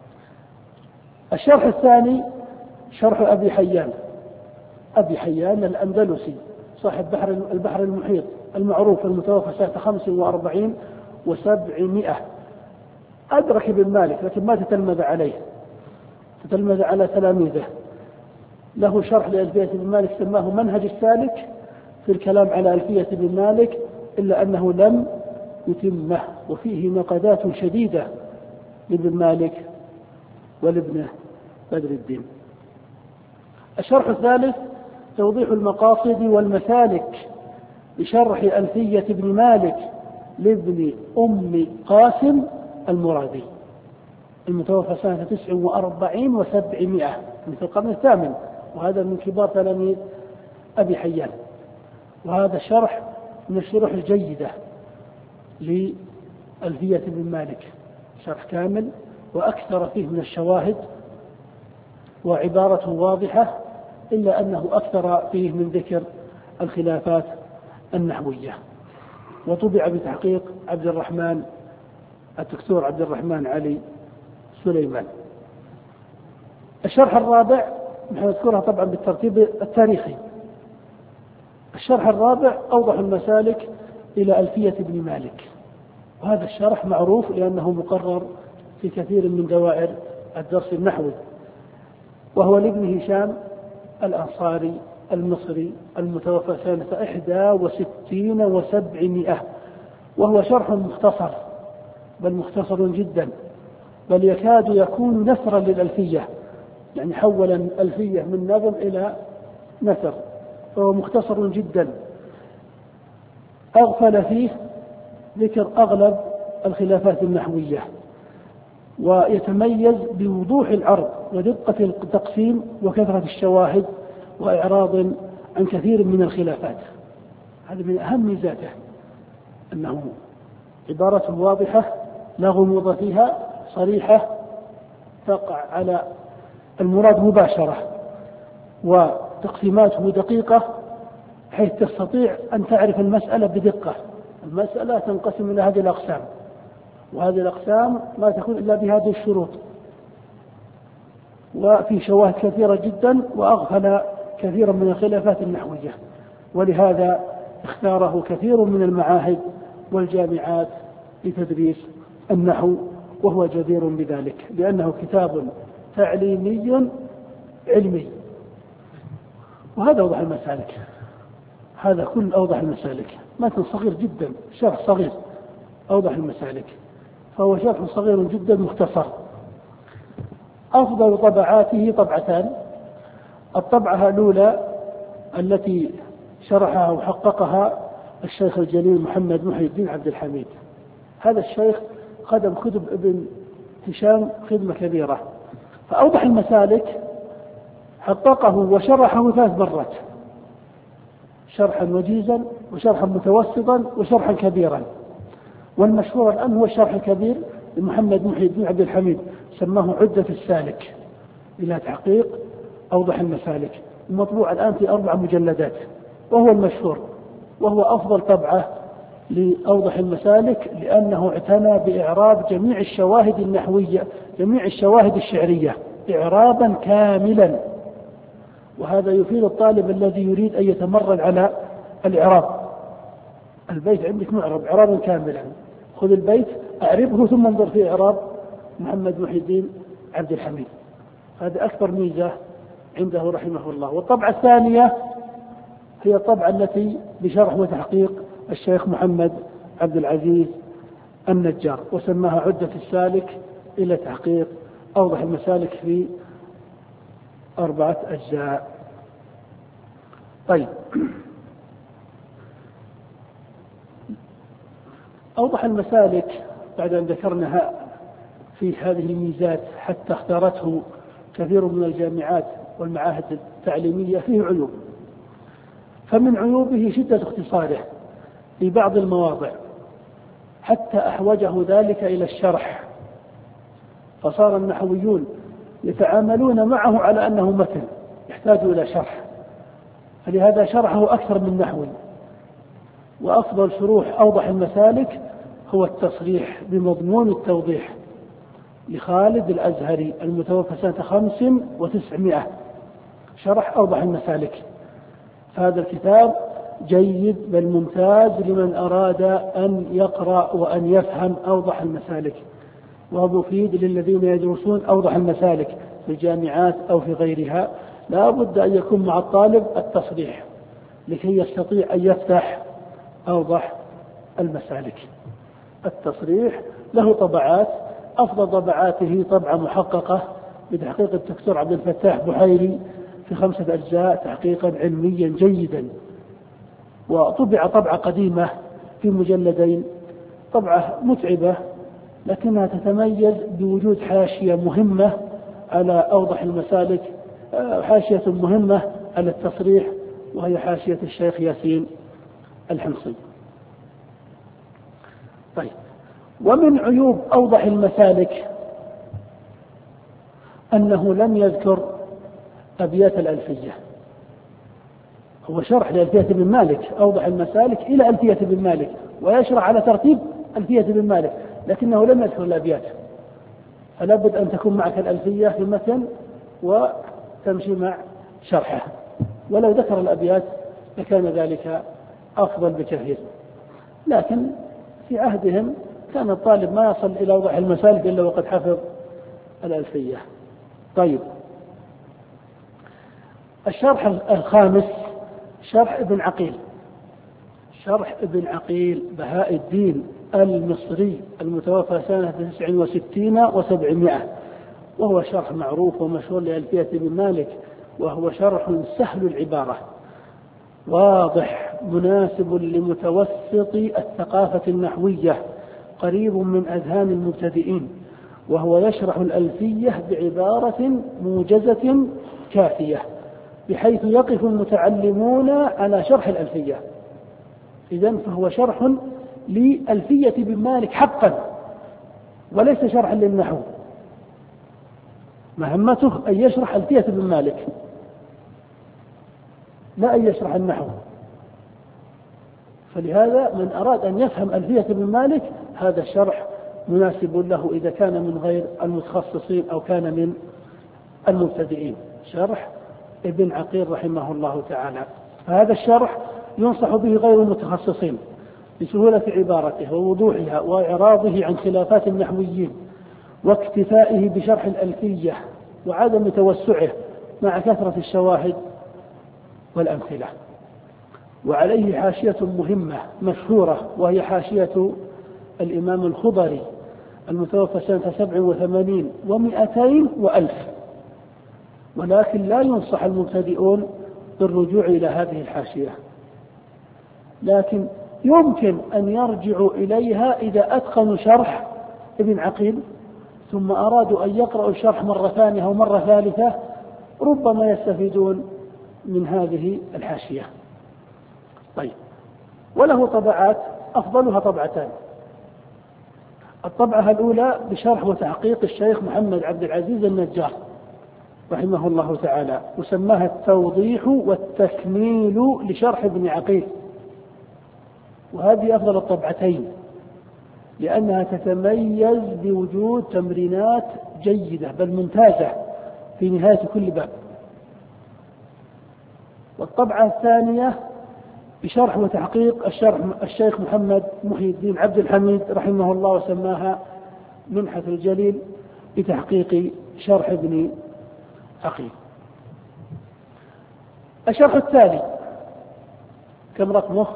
الشرح الثاني شرح أبي حيان، أبي حيان الأندلسي صاحب بحر البحر المحيط المعروف المتوفى سنة خمس وأربعين وسبعمائة، أدرك ابن مالك لكن ما تتلمذ عليه، تتلمذ على تلاميذه. له شرح لألفية ابن مالك سماه منهج السالك في الكلام على ألفية ابن مالك، إلا أنه لم يتمه، وفيه نقدات شديدة لابن مالك ولابنه بدر الدين. الشرح الثالث توضيح المقاصد والمسالك بشرح ألفية ابن مالك لابن أم قاسم المرادي المتوفى سنة تسع وأربعين وسبعمائة من القرن الثامن، وهذا من كبار تلاميذ أبي حيان. وهذا الشرح من الشروح الجيدة لألفية ابن مالك، شرح كامل وأكثر فيه من الشواهد وعبارته واضحة، إلا أنه أكثر فيه من ذكر الخلافات النحوية. وطبع بتحقيق عبد الرحمن الدكتور عبد الرحمن علي سليمان. الشرح الرابع نذكرها طبعا بالترتيب التاريخي. الشرح الرابع أوضح المسالك إلى ألفية ابن مالك، وهذا الشرح معروف لأنه مقرر في كثير من دوائر الدرس النحوي، وهو لابن هشام الأنصاري المصري المتوفى سنة إحدى وستين وسبعمائة، وهو شرح مختصر، بل مختصر جدا، بل يكاد يكون نثرا للألفية، يعني حول الألفية من نظم إلى نثر، فهو مختصر جدا. أغفل فيه ذكر أغلب الخلافات النحوية، ويتميز بوضوح العرض ودقة التقسيم وكثرة الشواهد وإعراض عن كثير من الخلافات. هذا من أهم ميزاته، أنه عبارة واضحة لا غموض فيها، صريحة تقع على المراد مباشرة، وتقسيماته دقيقة حيث تستطيع أن تعرف المسألة بدقة. المسألة تنقسم إلى هذه الأقسام، وهذه الأقسام لا تكون إلا بهذه الشروط، وفي شواهد كثيرة جدا، وأغفل كثيرا من الخلافات النحوية، ولهذا اختاره كثير من المعاهد والجامعات لتدريس النحو، وهو جدير بذلك لأنه كتاب تعليمي علمي. وهذا أوضح المسالك، هذا كل أوضح المسالك، متن صغير جدا، شرح صغير أوضح المسالك، فهو شرح صغير جدا مختصر. أفضل طبعاته طبعتان: الطبعة الأولى التي شرحها وحققها الشيخ الجليل محمد محي الدين عبد الحميد. هذا الشيخ خدم كتب ابن هشام خدمة كبيرة، فأوضح المسالك حققه وشرحه ثلاث مرات، شرحا وجيزا وشرحا متوسطا وشرحا كبيرا. والمشهور الآن هو الشرح الكبير لمحمد محي الدين عبد الحميد، سماه عدة السالك إلى تحقيق أوضح المسالك، المطبوع الآن في أربع مجلدات، وهو المشهور، وهو أفضل طبعة لأوضح المسالك، لأنه اعتنى بإعراب جميع الشواهد النحوية، جميع الشواهد الشعرية إعرابا كاملا. وهذا يفيد الطالب الذي يريد أن يتمرن على الإعراب. البيت عندك معرب إعرابا كاملا، خذ البيت أعربه ثم انظر في إعراب محمد محي الدين عبد الحميد. هذا أكبر ميزة عنده رحمه الله. والطبعة الثانية هي الطبعة التي بشرح وتحقيق الشيخ محمد عبد العزيز النجار، وسماها عدة السالك إلى تحقيق أوضح المسالك في أربعة أجزاء. طيب، أوضح المسالك بعد أن ذكرناها في هذه الميزات حتى اختارته كثير من الجامعات والمعاهد التعليمية، فيه عيوب. فمن عيوبه شدة اختصاره في بعض المواضع حتى أحوجه ذلك إلى الشرح، فصار النحويون يتعاملون معه على أنه متن يحتاج إلى شرح، فلهذا شرحه أكثر من نحوي. وأفضل شروح أوضح المسالك هو التصريح بمضمون التوضيح لخالد الأزهري المتوفى سنة خمس وتسعمائة، شرح أوضح المسالك. هذا الكتاب جيد بل ممتاز لمن أراد أن يقرأ وأن يفهم أوضح المسالك، ومفيد للذين يدرسون أوضح المسالك في الجامعات أو في غيرها. لا بد أن يكون مع الطالب التصريح لكي يستطيع أن يفتح أوضح المسالك. التصريح له طبعات، أفضل طبعاته طبعة محققة بتحقيق الدكتور عبد الفتاح بحيري في خمسة أجزاء تحقيقا علميا جيدا، وطبع طبعة قديمة في مجلدين، طبعة متعبة لكنها تتميز بوجود حاشية مهمة على أوضح المسالك، حاشية مهمة على التصريح، وهي حاشية الشيخ ياسين الحمصي. طيب، ومن عيوب أوضح المسالك أنه لم يذكر أبيات الألفية. هو شرح لألفية بن مالك أوضح المسالك إلى ألفية بن مالك، ويشرح على ترتيب ألفية بن مالك، لكنه لم يذكر الأبيات. فلا بد أن تكون معك الألفية في المتن وتمشي مع شرحه، ولو ذكر الأبيات لكان ذلك أفضل بكثير. لكن في عهدهم كان الطالب ما يصل إلى أوضح المسالك إلا وقد حفظ الألفية. طيب، الشرح الخامس شرح ابن عقيل، شرح ابن عقيل بهاء الدين المصري المتوفى سنة تسع وستين وسبعمائة، وهو شرح معروف ومشهور لألفية بن مالك، وهو شرح سهل العبارة واضح مناسب لمتوسط الثقافة النحوية قريب من أذهان المبتدئين، وهو يشرح الألفية بعبارة موجزة كافية بحيث يقف المتعلمون على شرح الألفية. إذن فهو شرح لألفية بن مالك حقا وليس شرحا للنحو، مهمته أن يشرح ألفية بن مالك لا أن يشرح النحو. فلهذا من أراد أن يفهم ألفية بن مالك هذا الشرح مناسب له إذا كان من غير المتخصصين أو كان من المبتدئين، شرح ابن عقيل رحمه الله تعالى. فهذا الشرح ينصح به غير المتخصصين لسهولة عبارته ووضوحها وإعراضه عن خلافات النحويين واكتفائه بشرح الألفية وعدم توسعه مع كثرة الشواهد والأمثلة. وعليه حاشية مهمة مشهورة، وهي حاشية الإمام الخضري المتوفى سنة سبع وثمانين ومئتين وألف، ولكن لا ينصح المبتدئون بالرجوع إلى هذه الحاشية، لكن يمكن أن يرجعوا إليها إذا أتقنوا شرح ابن عقيل ثم أرادوا أن يقرأوا الشرح مرة ثانية أو مرة ثالثة، ربما يستفيدون من هذه الحاشية. طيب، وله طبعات أفضلها طبعتان. الطبعة الأولى بشرح وتحقيق الشيخ محمد عبد العزيز النجار رحمه الله تعالى، وسماها التوضيح والتكميل لشرح ابن عقيل، وهذه أفضل الطبعتين لأنها تتميز بوجود تمرينات جيدة بل ممتازة في نهاية كل باب. والطبعة الثانية بشرح وتحقيق الشرح الشيخ محمد محي الدين عبد الحميد رحمه الله، وسماها منحة الجليل بتحقيق شرح ابن عقيل. الشرح التالي كم رقمه؟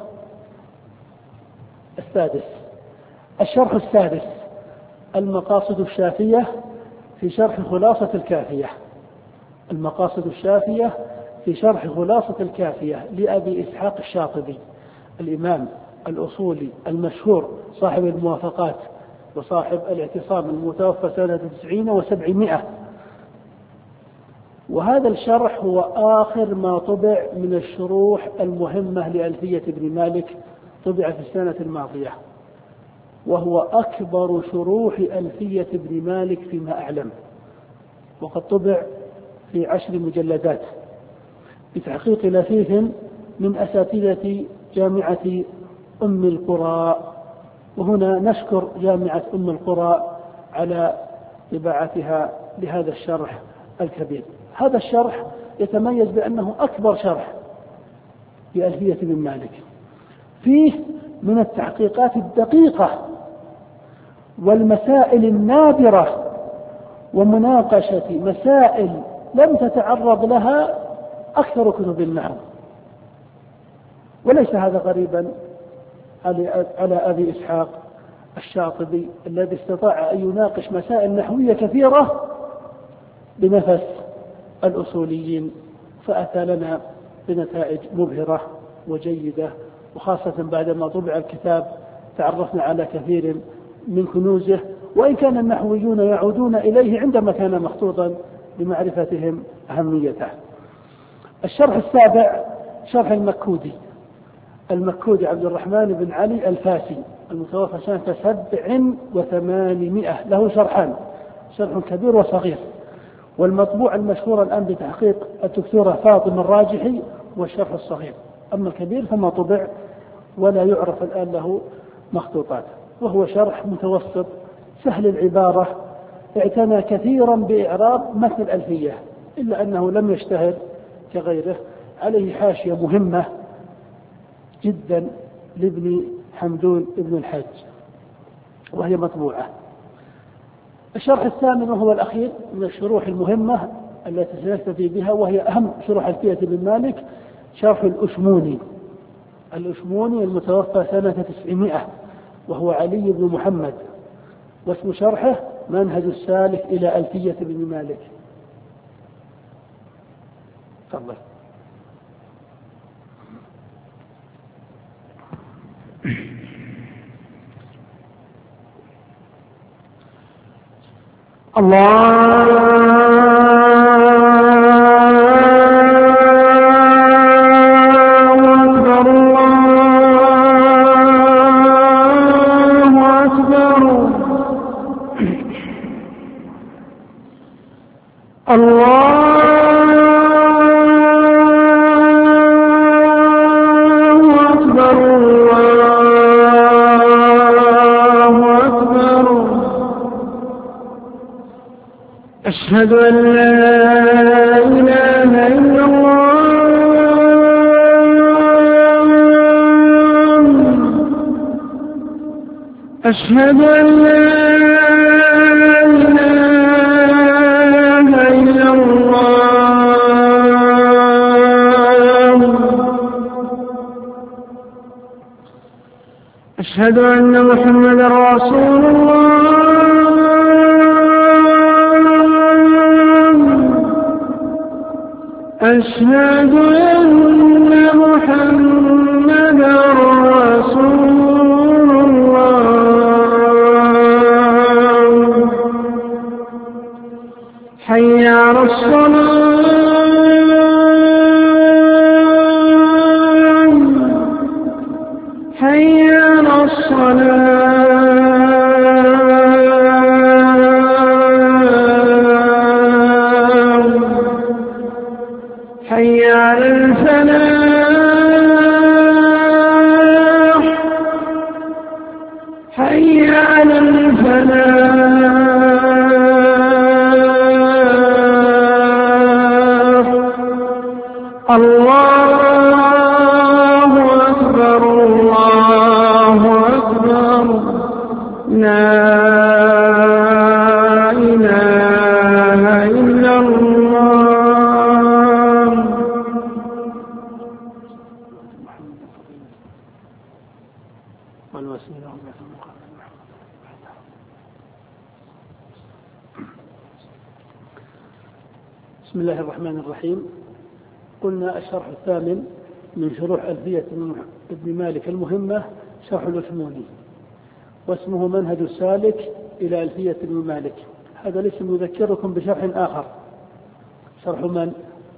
السادس. الشرح السادس المقاصد الشافية في شرح خلاصة الكافية. المقاصد الشافية في شرح خلاصة الكافية لأبي إسحاق الشاطبي الإمام الأصولي المشهور صاحب الموافقات وصاحب الاعتصام المتوفى سنة تسعين وسبعمائة. وهذا الشرح هو آخر ما طبع من الشروح المهمة لألفية ابن مالك، طبع في السنة الماضية، وهو أكبر شروح ألفية ابن مالك فيما أعلم، وقد طبع في عشر مجلدات بتحقيق لفيف من أساتذة جامعة أم القرى. وهنا نشكر جامعة أم القرى على طباعتها لهذا الشرح الكبير. هذا الشرح يتميز بأنه أكبر شرح لألفية ابن مالك، فيه من التحقيقات الدقيقة والمسائل النادرة ومناقشة مسائل لم تتعرض لها أكثر كتب النحو، وليس هذا غريبا على أبي إسحاق الشاطبي الذي استطاع أن يناقش مسائل نحوية كثيرة بنفس الأصوليين، فأتى لنا بنتائج مبهرة وجيدة، وخاصة بعدما طبع الكتاب تعرفنا على كثير من كنوزه، وإن كان النحويون يعودون إليه عندما كان مخطوطا بمعرفتهم أهميته. الشرح السابع شرح المكودي المكودي عبد الرحمن بن علي الفاسي المتوفى سنة سبع وثمانمائة، له شرحان، شرح كبير وصغير، والمطبوع المشهور الآن بتحقيق الدكتورة فاطمة الراجحي والشرح الصغير، أما الكبير فما طبع ولا يعرف الآن له مخطوطات، وهو شرح متوسط سهل العبارة، اعتنى كثيرا بإعراب متن الألفية إلا أنه لم يشتهر كغيره. عليه حاشية مهمة جدا لابن حمدون ابن الحاج وهي مطبوعة. الشرح الثامن وهو الأخير من الشروح المهمة التي سنكتفي بها، وهي أهم شروح ألفية بن مالك، شرح الأشموني الأشموني المتوفى سنة تسعمائة، وهو علي بن محمد، واسم شرحه منهج السالك إلى ألفية بن مالك. تفضل. الله أشهد أن لا إله إلا الله أشهد أن لا إله إلا الله أشهد أن محمدا رسول الله أشهد أن محمدا رسول الله حي على الصلاة حي على الصلاة حي على الفلاح حي على الفلاح الله أكبر الله أكبر لا إله إلا الله. بسم الله الرحمن الرحيم. قلنا الشرح الثامن من شروح ألفية ابن مالك المهمة شرح الأشموني، واسمه منهج السالك إلى ألفية ابن مالك. هذا الاسم يذكركم بشرح آخر، شرح من؟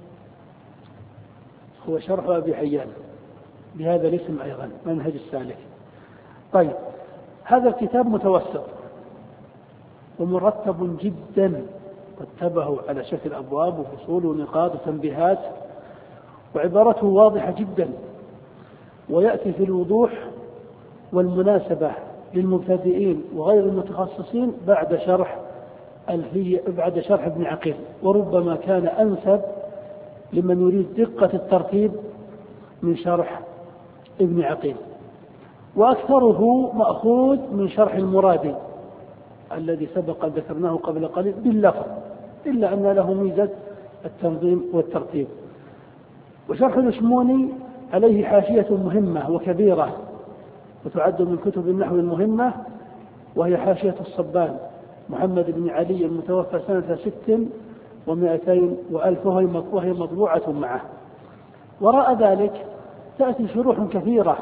هو شرح أبي حيان بهذا الاسم أيضا، منهج السالك. طيب، هذا الكتاب متوسط ومرتب جدا، رتبه على شكل أبواب وفصول ونقاط وتنبيهات، وعبارته واضحة جدا، ويأتي في الوضوح والمناسبة للمبتدئين وغير المتخصصين بعد شرح الفي بعد شرح ابن عقيل، وربما كان أنسب لمن يريد دقة الترتيب من شرح ابن عقيل، وأكثره مأخوذ من شرح المرادي الذي سبق ذكرناه قبل قليل باللفظ، إلا أن له ميزة التنظيم والترتيب. وشرح الأشموني عليه حاشية مهمة وكبيرة وتعد من كتب النحو المهمة، وهي حاشية الصبان محمد بن علي المتوفى سنة ست ومائتين وألف وهي مطبوعة معه. وراء ذلك تأتي شروح كثيرة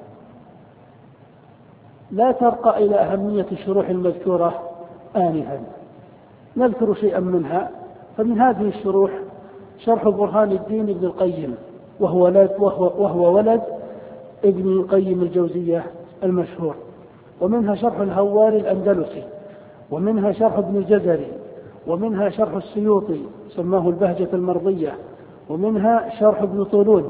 لا ترقى إلى أهمية الشروح المذكورة آنفا، نذكر شيئا منها. فمن هذه الشروح شرح برهان الدين ابن القيم، وهو ولد, وهو وهو ولد ابن القيم الجوزية المشهور. ومنها شرح الهواري الأندلسي، ومنها شرح ابن الجزري، ومنها شرح السيوطي سماه البهجة المرضية، ومنها شرح ابن طولون،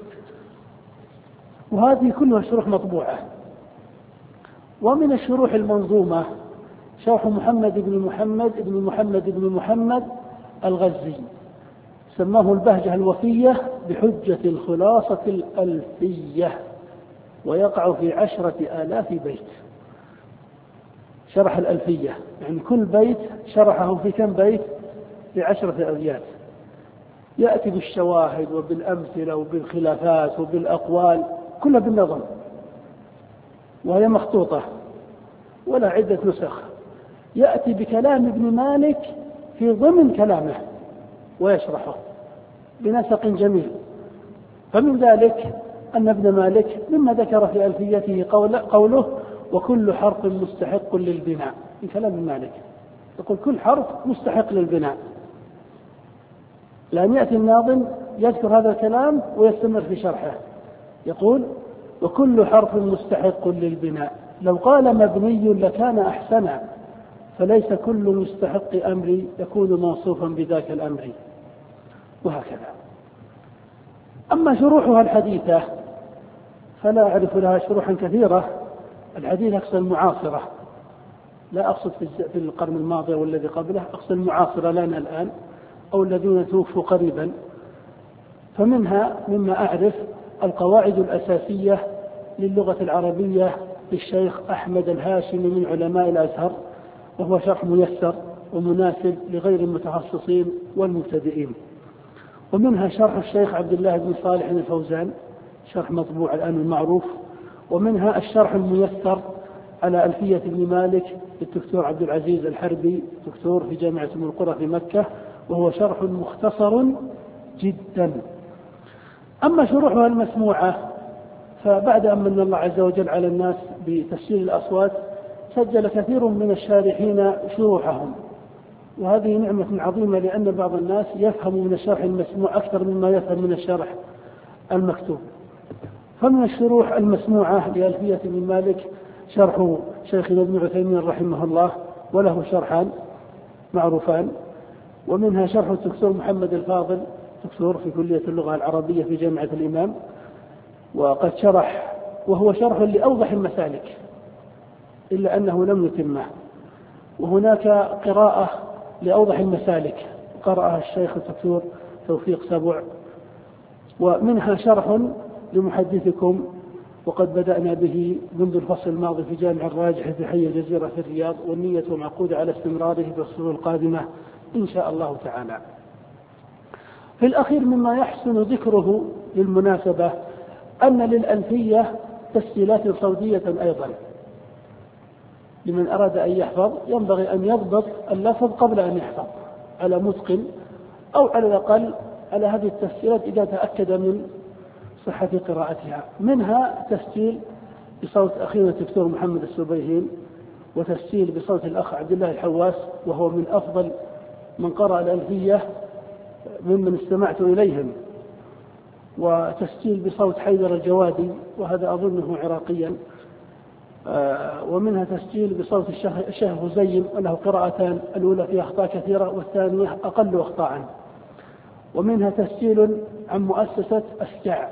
وهذه كلها شروح مطبوعة. ومن الشروح المنظومة شرح محمد بن محمد بن محمد بن محمد الغزي سماه البهجة الوفية بحجة الخلاصة الألفية، ويقع في عشرة آلاف بيت. شرح الألفية يعني كل بيت شرحه في كم بيت؟ في عشرة أبيات، يأتي بالشواهد وبالأمثلة وبالخلافات وبالأقوال كلها بالنظم، وهي مخطوطة ولا عدة نسخ. يأتي بكلام ابن مالك في ضمن كلامه ويشرحه بنسق جميل. فمن ذلك أن ابن مالك مما ذكر في ألفيته قوله وكل حرف مستحق للبناء، من كلام ابن مالك يقول كل حرف مستحق للبناء، لأن يأتي الناظم يذكر هذا الكلام ويستمر في شرحه، يقول وكل حرف مستحق للبناء، لو قال مبني لكان أحسنا، فليس كل مستحق أمري يكون موصوفا بذاك الأمر، وهكذا. أما شروحها الحديثة فلا أعرف لها شروحا كثيرة. الحديث أقصد المعاصرة، لا أقصد في القرن الماضي والذي قبله، أقصد المعاصرة لنا الآن أو الذين توفوا قريبا. فمنها مما أعرف القواعد الأساسية للغة العربية للشيخ أحمد الهاشمي من علماء الأزهر، وهو شرح ميسر ومناسب لغير المتخصصين والمبتدئين. ومنها شرح الشيخ عبد الله بن صالح الفوزان، شرح مطبوع الآن المعروف. ومنها الشرح الميسر على ألفية ابن مالك للدكتور عبد العزيز الحربي، دكتور في جامعة أم القرى في مكة، وهو شرح مختصر جدا. أما شروحها المسموعة فبعد أن من الله عز وجل على الناس بتسجيل الأصوات سجل كثير من الشارحين شروحهم، وهذه نعمة عظيمة، لأن بعض الناس يفهم من الشرح المسموع أكثر مما يفهم من الشرح المكتوب. فمن الشروح المسموعة لألفية ابن مالك شرح شيخنا ابن عثيمين رحمه الله، وله شرحان معروفان. ومنها شرح الدكتور محمد الفاضل، دكتور في كلية اللغة العربية في جامعة الإمام، وقد شرح، وهو شرح لأوضح المسالك إلا أنه لم يتمه. وهناك قراءة لأوضح المسالك قرأها الشيخ الدكتور توفيق سبع. ومنها شرح لمحدثكم وقد بدأنا به منذ الفصل الماضي في جامع الراجح في حي الجزيرة في الرياض، والنية معقودة على استمراره في الفصول القادمة إن شاء الله تعالى. في الأخير مما يحسن ذكره للمناسبة أن للألفية تسجيلات صوتية أيضا، لمن أراد أن يحفظ ينبغي أن يضبط اللفظ قبل أن يحفظ على متقن، أو على الأقل على هذه التسجيلات إذا تأكد من صحة قراءتها. منها تسجيل بصوت أخينا الدكتور محمد السبيهين، وتسجيل بصوت الأخ عبد الله الحواس، وهو من أفضل من قرأ الألفية ممن استمعت إليهم، وتسجيل بصوت حيدر الجوادي، وهذا أظنه عراقيا. ومنها تسجيل بصوت الشيخ هزيم، وله قراءتان، الأولى فيها أخطاء كثيرة والثانية أقل أخطاء. ومنها تسجيل عن مؤسسة أسجع،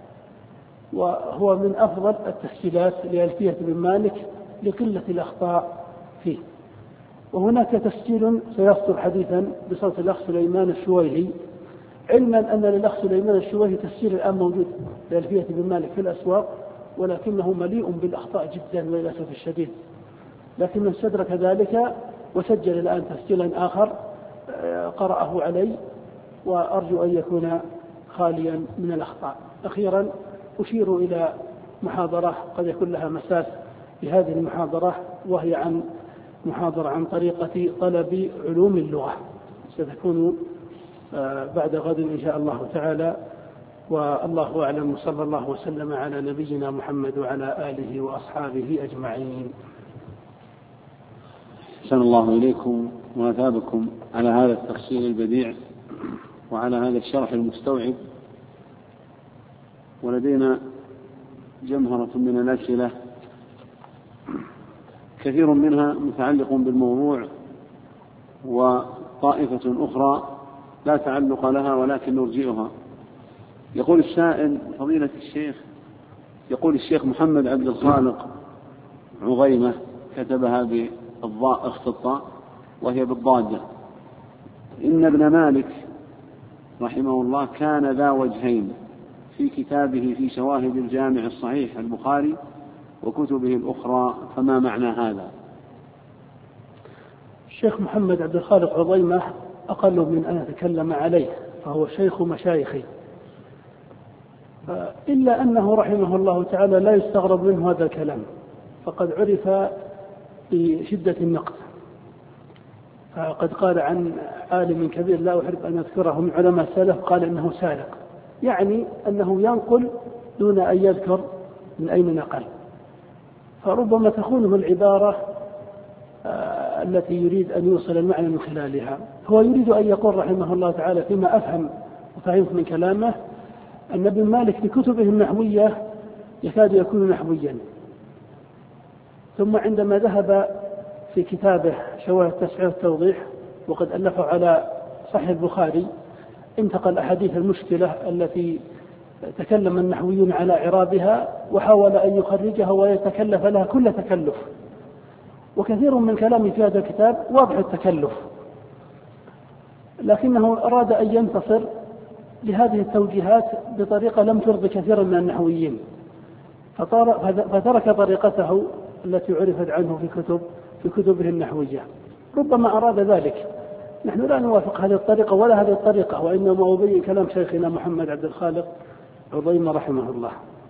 وهو من أفضل التسجيلات لألفية ابن مالك لقلة الأخطاء فيه. وهناك تسجيل سيصدر حديثا بصوت الأخ سليمان الشويهي، علما أن للأخ سليمان الشويهي تسجيل الآن موجود لألفية ابن مالك في الأسواق، ولكنه مليء بالأخطاء جدا للأسف الشديد، لكنه استدرك ذلك وسجل الآن تسجيلا آخر قرأه علي، وأرجو أن يكون خاليا من الأخطاء. أخيرا أشير إلى محاضرة قد يكون لها مساس بهذه المحاضرة، وهي عن محاضرة عن طريقة طلب علوم اللغة، ستكون بعد غد إن شاء الله تعالى. والله أعلم، صلى الله وسلم على نبينا محمد وعلى آله وأصحابه أجمعين. أحسن الله إليكم وأثابكم على هذا التفصيل البديع وعلى هذا الشرح المستوعب. ولدينا جمهرة من الأسئلة كثير منها متعلق بالموضوع وطائفة أخرى لا تعلق لها ولكن نرجئها. يقول السائل: فضيلة الشيخ، يقول الشيخ محمد عبد الخالق عظيمة، كتبها بالضاء اختصاء وهي بالضادة: إن ابن مالك رحمه الله كان ذا وجهين في كتابه في شواهد الجامع الصحيح البخاري وكتبه الأخرى، فما معنى هذا؟ الشيخ محمد عبد الخالق عظيمة أقل من أن أتكلم عليه، فهو شيخ مشايخي، إلا أنه رحمه الله تعالى لا يستغرب منه هذا الكلام، فقد عرف بشدة النقد. فقد قال عن عالم كبير لا أحب أن أذكره من علماء السلف، قال إنه سارق، يعني أنه ينقل دون أن يذكر من أين نقل، فربما تخونه العبارة التي يريد أن يوصل المعنى من خلالها. هو يريد أن يقول رحمه الله تعالى فيما أفهم وفهمت من كلامه أن ابن مالك في كتبه النحوية يكاد يكون نحويا، ثم عندما ذهب في كتابه شواهد التسعير والتوضيح وقد ألفه على صحيح البخاري انتقل الأحاديث المشكلة التي تكلم النحويون على إعرابها وحاول أن يخرجها ويتكلف لها كل تكلف، وكثير من كلامه في هذا الكتاب واضح التكلف، لكنه أراد أن ينتصر لهذه التوجيهات بطريقة لم ترضي كثيرا من النحويين، فترك طريقته التي عرفت عنه في كتب في كتبه النحوية. ربما أراد ذلك، نحن لا نوافق هذه الطريقة ولا هذه الطريقة، وإنما أبين كلام شيخنا محمد عبد الخالق عظيمة رحمه الله.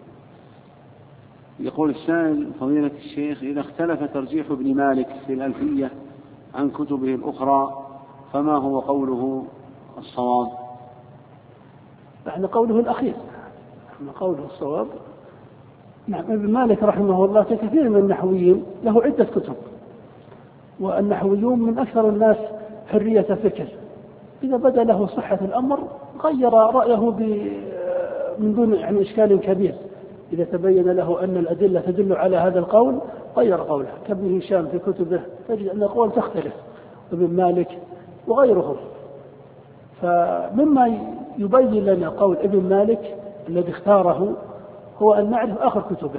يقول السائل: فضيلة الشيخ، إذا اختلف ترجيح ابن مالك في الألفية عن كتبه الأخرى فما هو قوله الصواب؟ يعني قوله الأخير، قوله الصواب. نعم، ابن مالك رحمه الله كثير من النحويين له عدة كتب، والنحويون من أكثر الناس حرية فكر، إذا بدا له صحة الأمر غير رأيه من دون يعني إشكال كبير، إذا تبين له أن الأدلة تدل على هذا القول غير قوله، كابن هشام في كتبه تجد أن الأقوال تختلف، وابن مالك وغيره. فمما يبين لنا قول ابن مالك الذي اختاره هو أن نعرف آخر كتبه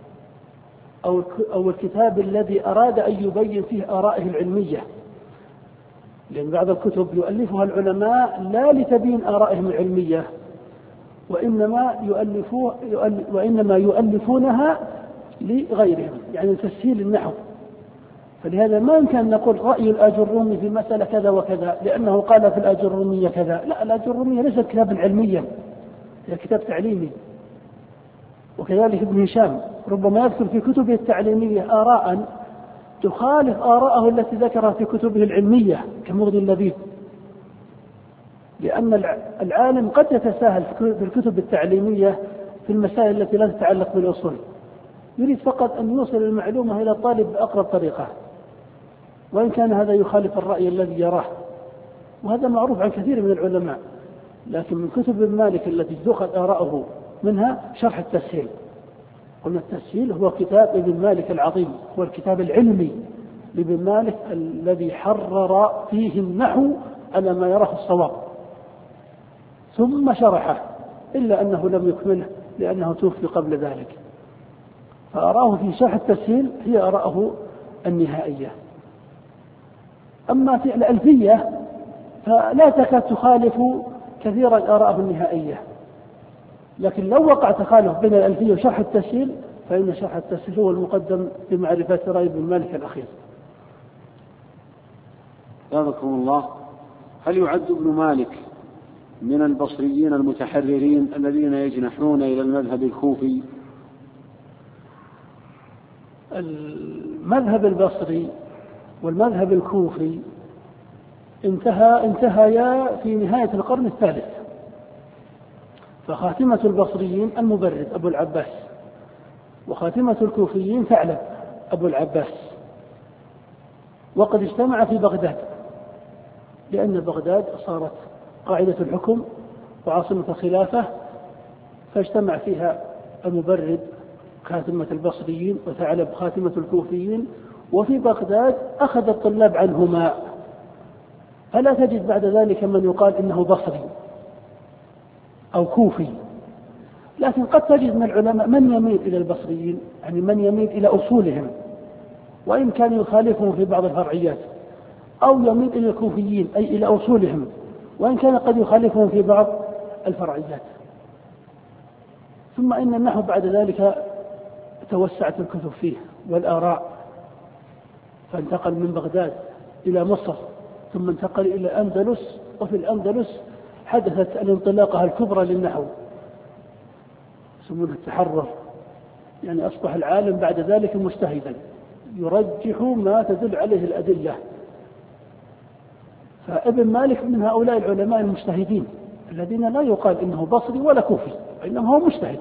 أو الكتاب الذي أراد أن يبين فيه آرائه العلمية، لأن بعض الكتب يؤلفها العلماء لا لتبين آرائهم العلمية، وإنما يؤلفوه وإنما يؤلفونها لغيرهم، يعني تسهيل النحو. فلهذا ما يمكن أن نقول رأي الآجروني في مسألة كذا وكذا لأنه قال في الآجرونية كذا، لا، الآجرونية ليست كتابا علميا، هي كتاب تعليمي. وكذلك ابن هشام ربما يذكر في كتبه التعليمية آراء تخالف آراءه التي ذكرها في كتبه العلمية كمغني اللبيب، لأن العالم قد يتساهل في الكتب التعليمية في المسائل التي لا تتعلق بالأصول، يريد فقط أن يوصل المعلومة إلى الطالب بأقرب طريقة، وإن كان هذا يخالف الرأي الذي يراه، وهذا معروف عن كثير من العلماء. لكن من كتب ابن مالك التي تؤخذ آراءه منها شرح التسهيل. قلنا التسهيل هو كتاب ابن مالك العظيم، هو الكتاب العلمي لابن مالك الذي حرر فيه النحو على ما يراه الصواب، ثم شرحه، إلا أنه لم يكمله لأنه توفي قبل ذلك. فأراه في شرح التسهيل هي أراءه النهائية. أما في الألفية فلا تكاد تخالف كثيرا آراءه النهائية، لكن لو وقع تخالف بين الألفية وشرح التسهيل فإن شرح التسهيل هو المقدم بمعرفة رأي ابن مالك الأخير. جزاكم الله. هل يعد ابن مالك من البصريين المتحررين الذين يجنحون إلى المذهب الكوفي؟ المذهب البصري والمذهب الكوفي انتهى انتهيا في نهاية القرن الثالث. فخاتمة البصريين المبرد أبو العباس، وخاتمة الكوفيين ثعلب أبو العباس، وقد اجتمع في بغداد، لأن بغداد صارت قاعدة الحكم وعاصمة الخلافة، فاجتمع فيها المبرد خاتمة البصريين وثعلب خاتمة الكوفيين. وفي بغداد أخذ الطلاب عنهما، فلا تجد بعد ذلك من يقال إنه بصري أو كوفي، لكن قد تجد من العلماء من يميل إلى البصريين، يعني من يميل إلى أصولهم وإن كان يخالفهم في بعض الفرعيات، أو يميل إلى الكوفيين أي إلى أصولهم وإن كان قد يخالفهم في بعض الفرعيات. ثم إن النحو بعد ذلك توسعت الكتب فيه والآراء، فانتقل من بغداد إلى مصر، ثم انتقل إلى الأندلس، وفي الأندلس حدثت الانطلاقة الكبرى للنحو يسمونها التحرر، يعني أصبح العالم بعد ذلك مجتهدا يرجح ما تدل عليه الأدلة. فابن مالك من هؤلاء العلماء المجتهدين الذين لا يقال إنه بصري ولا كوفي، وإنما هو مجتهد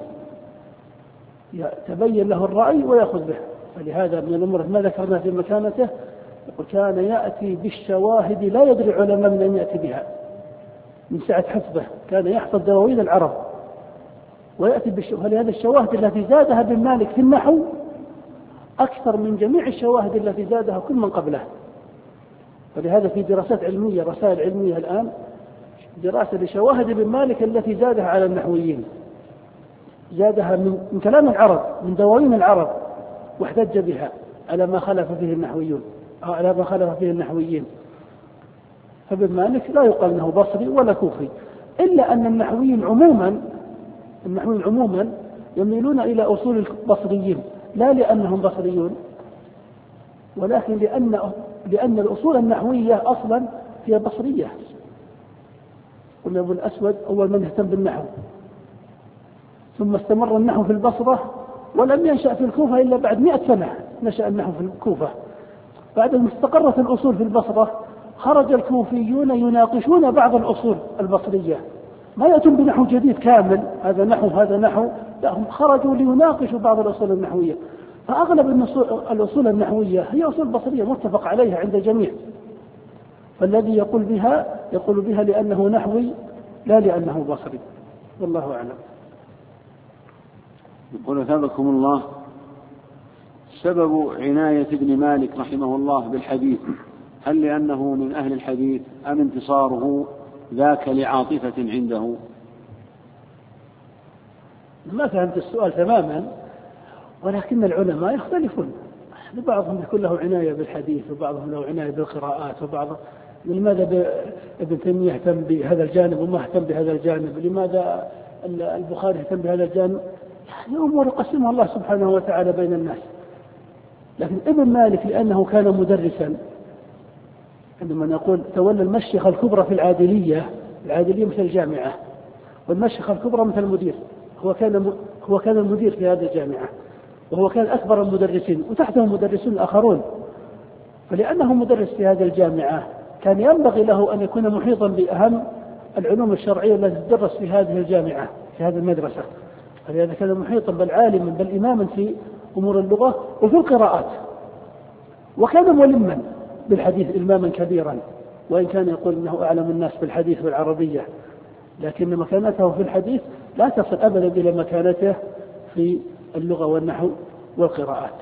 تبين له الرأي ويأخذ به. فلهذا من الأمور ما ذكرنا في مكانته وكان يأتي بالشواهد لا يدري علماء من أن يأتي بها من سعة حفظه، كان يحفظ دواوين العرب ويأتي بالشواهد. هذه الشواهد التي زادها ابن مالك في النحو أكثر من جميع الشواهد التي زادها كل من قبله. فلهذا في دراسات علمية، رسائل علمية الآن دراسة لشواهد ابن مالك التي زادها على النحويين، زادها من, من كلام العرب، من دواوين العرب، واحتج بها على ما خالف فيه النحويون أو على ما خالف فيه النحويين. فابن مالك لا يقال انه بصري ولا كوفي، الا ان النحويين عموما النحويين عموما يميلون الى اصول البصريين، لا لانهم بصريون، ولكن لان لان الاصول النحويه اصلا هي بصريه. قلنا ابو الاسود اول من اهتم بالنحو، ثم استمر النحو في البصره، ولم ينشأ في الكوفه الا بعد مئة سنه نشأ النحو في الكوفه. بعد ما استقرت الاصول في البصره خرج الكوفيون يناقشون بعض الأصول البصرية، ما يأتون بنحو جديد كامل هذا نحو هذا نحو، لا، هم خرجوا ليناقشوا بعض الأصول النحوية. فأغلب الأصول النحوية هي أصول بصرية متفق عليها عند الجميع، فالذي يقول بها يقول بها لأنه نحوي لا لأنه بصري، والله أعلم. يقول أثابكم الله، سبب عناية ابن مالك رحمه الله بالحديث هل لأنه من أهل الحديث أم انتصاره ذاك لعاطفة عنده؟ ما فهمت السؤال تماما، ولكن العلماء يختلفون، بعضهم يكون له عناية بالحديث وبعضهم له عناية بالقراءات، وبعض لماذا ابن تيمية يهتم بهذا الجانب وما يهتم بهذا الجانب، لماذا البخاري يهتم بهذا الجانب، يعني أمور يقسمها الله سبحانه وتعالى بين الناس. لكن ابن مالك لأنه كان مدرسا، عندما نقول تولى المشيخة الكبرى في العادلية، العادلية مثل الجامعة والمشيخة الكبرى مثل المدير، هو كان هو كان المدير في هذه الجامعة، وهو كان أكبر المدرسين وتحته مدرسون آخرون. فلأنه مدرس في هذه الجامعة كان ينبغي له أن يكون محيطا بأهم العلوم الشرعية التي تدرس في هذه الجامعة في هذه المدرسة، فلهذا كان محيطا بل عالما بل إماما في أمور اللغة وفي القراءات، وكان ملما بالحديث إلماما كبيرا، وإن كان يقول أنه أعلم الناس بالحديث والعربية، لكن مكانته في الحديث لا تصل أبدا إلى مكانته في اللغة والنحو والقراءات.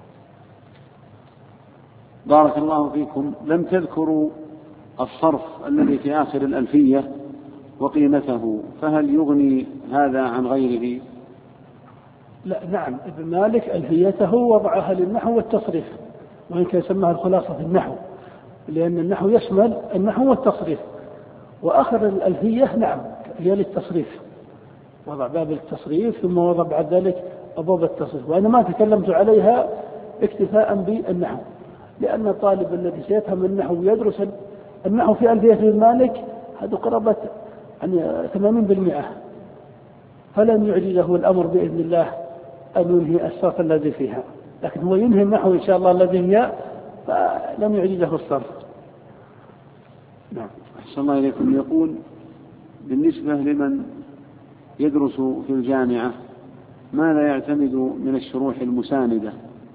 بارك الله فيكم. لم تذكروا الصرف الذي في آخر الألفية وقيمته، فهل يغني هذا عن غيره؟ لا، نعم، ابن مالك ألفيته وضعها للنحو والتصريف، وإن كان يسمىها الخلاصة في النحو، لأن النحو يشمل النحو والتصريف، وآخر الألفية نعم هي للتصريف، وضع باب التصريف ثم وضع بعد ذلك أبواب التصريف. وأنا ما تكلمت عليها اكتفاء بالنحو، لأن الطالب الذي سيفهم النحو ويدرس النحو في ألفية ابن مالك هذا قرابة يعني ثمانين بالمئة، فلن يعجزه الأمر بإذن الله أن ينهي الصرف الذي فيها، لكن هو ينهي النحو إن شاء الله الذي هي، فلن يعجزه الصرف. نعم. أحسن الله إليكم. يقول بالنسبة لمن يدرس في الجامعة ماذا يعتمد من الشروح المساندة؟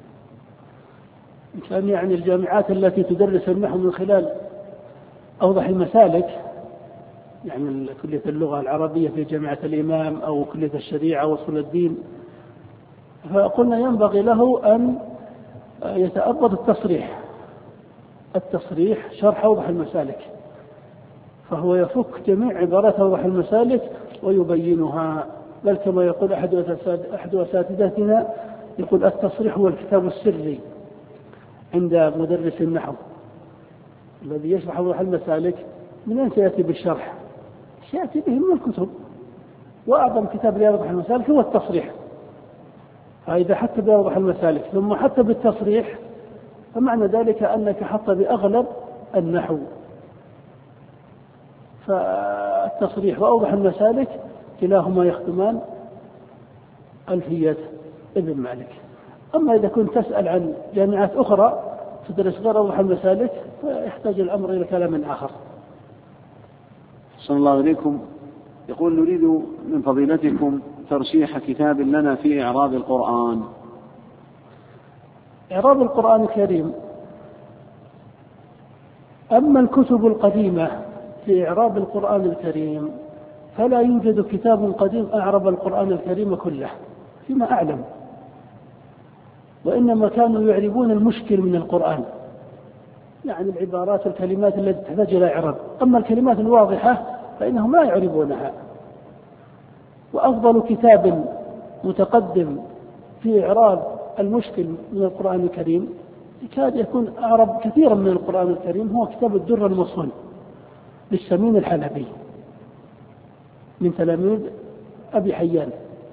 كان يعني الجامعات التي تدرس النحو من خلال أوضح المسالك، يعني كلية اللغة العربية في جامعة الإمام أو كلية الشريعة وأصول الدين، فقلنا ينبغي له أن يتأبد التصريح التصريح شرح أوضح المسالك، فهو يفك جميع عبارات أوضح المسالك ويبينها. بل كما يقول أحد أساتذتنا يقول التصريح هو الكتاب السري عند مدرس النحو الذي يشرح أوضح المسالك. من أين سيأتي بالشرح؟ سيأتي به من الكتب، وأعظم كتاب لأوضح المسالك هو التصريح. فإذا حتى بأوضح المسالك ثم حتى بالتصريح فمعنى ذلك أنك حتى بأغلب النحو. فالتصريح وأوضح المسالك كلاهما يخدمان ألفية ابن مالك. أما إذا كنت تسأل عن جامعات أخرى تدرس غير أوضح المسالك فيحتاج الأمر إلى كلام آخر. صلى الله عليكم. يقول نريد من فضيلتكم ترشيح كتاب لنا في إعراب القرآن. إعراب القرآن الكريم، أما الكتب القديمة في إعراب القرآن الكريم فلا يوجد كتاب قديم أعرب القرآن الكريم كله فيما أعلم، وإنما كانوا يعربون المشكل من القرآن، يعني العبارات والكلمات التي تحتاج إلى إعراب. أما الكلمات الواضحة فإنهم لا يعربونها. وأفضل كتاب متقدم في إعراب المشكل من القرآن الكريم يكاد يكون أعرب كثيرا من القرآن الكريم هو كتاب الدر المصون للسمين الحلبي من تلاميذ أبي حيان.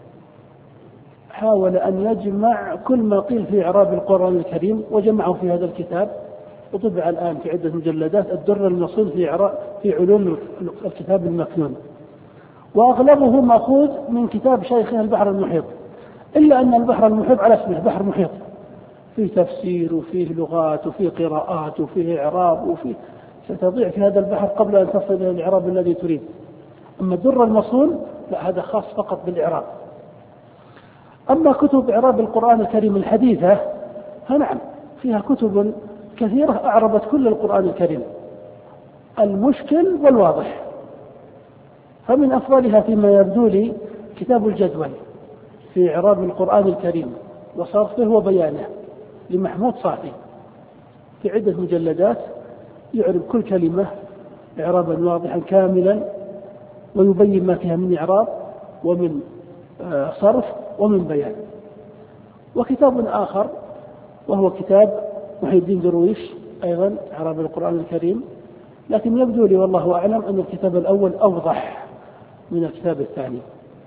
حاول أن يجمع كل ما قيل في إعراب القرآن الكريم وجمعه في هذا الكتاب، وطبع الآن في عدة مجلدات الدر المصون في إعراب في علوم الكتاب المكنون، وأغلبه مأخوذ من كتاب شيخه البحر المحيط، إلا أن البحر المحيط على اسمه بحر محيط، فيه تفسير وفيه لغات وفيه قراءات وفيه إعراب وفيه ستضيع في هذا البحر قبل أن تصل إلى الإعراب الذي تريد. أما الدر المصون لا، هذا خاص فقط بالإعراب. أما كتب إعراب القرآن الكريم الحديثة فنعم فيها كتب كثيرة أعربت كل القرآن الكريم المشكل والواضح. فمن أفضلها فيما يبدو لي كتاب الجدول في إعراب القرآن الكريم وصرفه وبيانه لمحمود صافي في عدة مجلدات، يعرب كل كلمة إعرابا واضحا كاملا ويبين ما فيها من إعراب ومن صرف ومن بيان. وكتاب آخر وهو كتاب محي الدين درويش أيضا إعراب القرآن الكريم، لكن يبدو لي والله أعلم أن الكتاب الأول أوضح من الكتاب الثاني.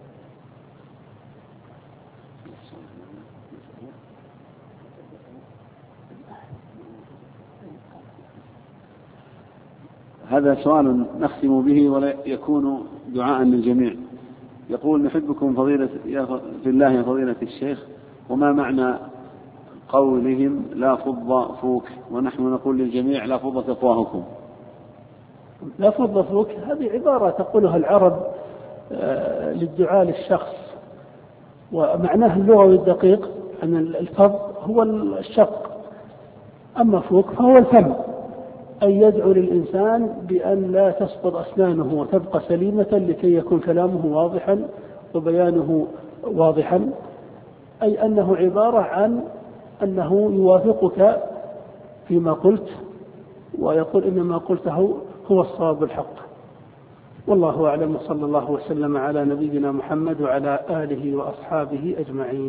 هذا سؤال نختم به ولا يكون دعاء للجميع. يقول نحبكم فضيلة في الله يا فضيلة الشيخ، وما معنى قولهم لا فض فوك ونحن نقول للجميع لا فض تقواهكم؟ لا فض فوك هذه عبارة تقولها العرب للدعاء للشخص، ومعناه اللغوي الدقيق أن الفض هو الشق، أما فوك فهو الفم، أن يدعو للإنسان بأن لا تسقط أسنانه وتبقى سليمة لكي يكون كلامه واضحا وبيانه واضحا، أي أنه عبارة عن أنه يوافقك فيما قلت ويقول إن ما قلته هو الصواب الحق. والله أعلم، صلى الله وسلم على نبينا محمد وعلى آله وأصحابه أجمعين.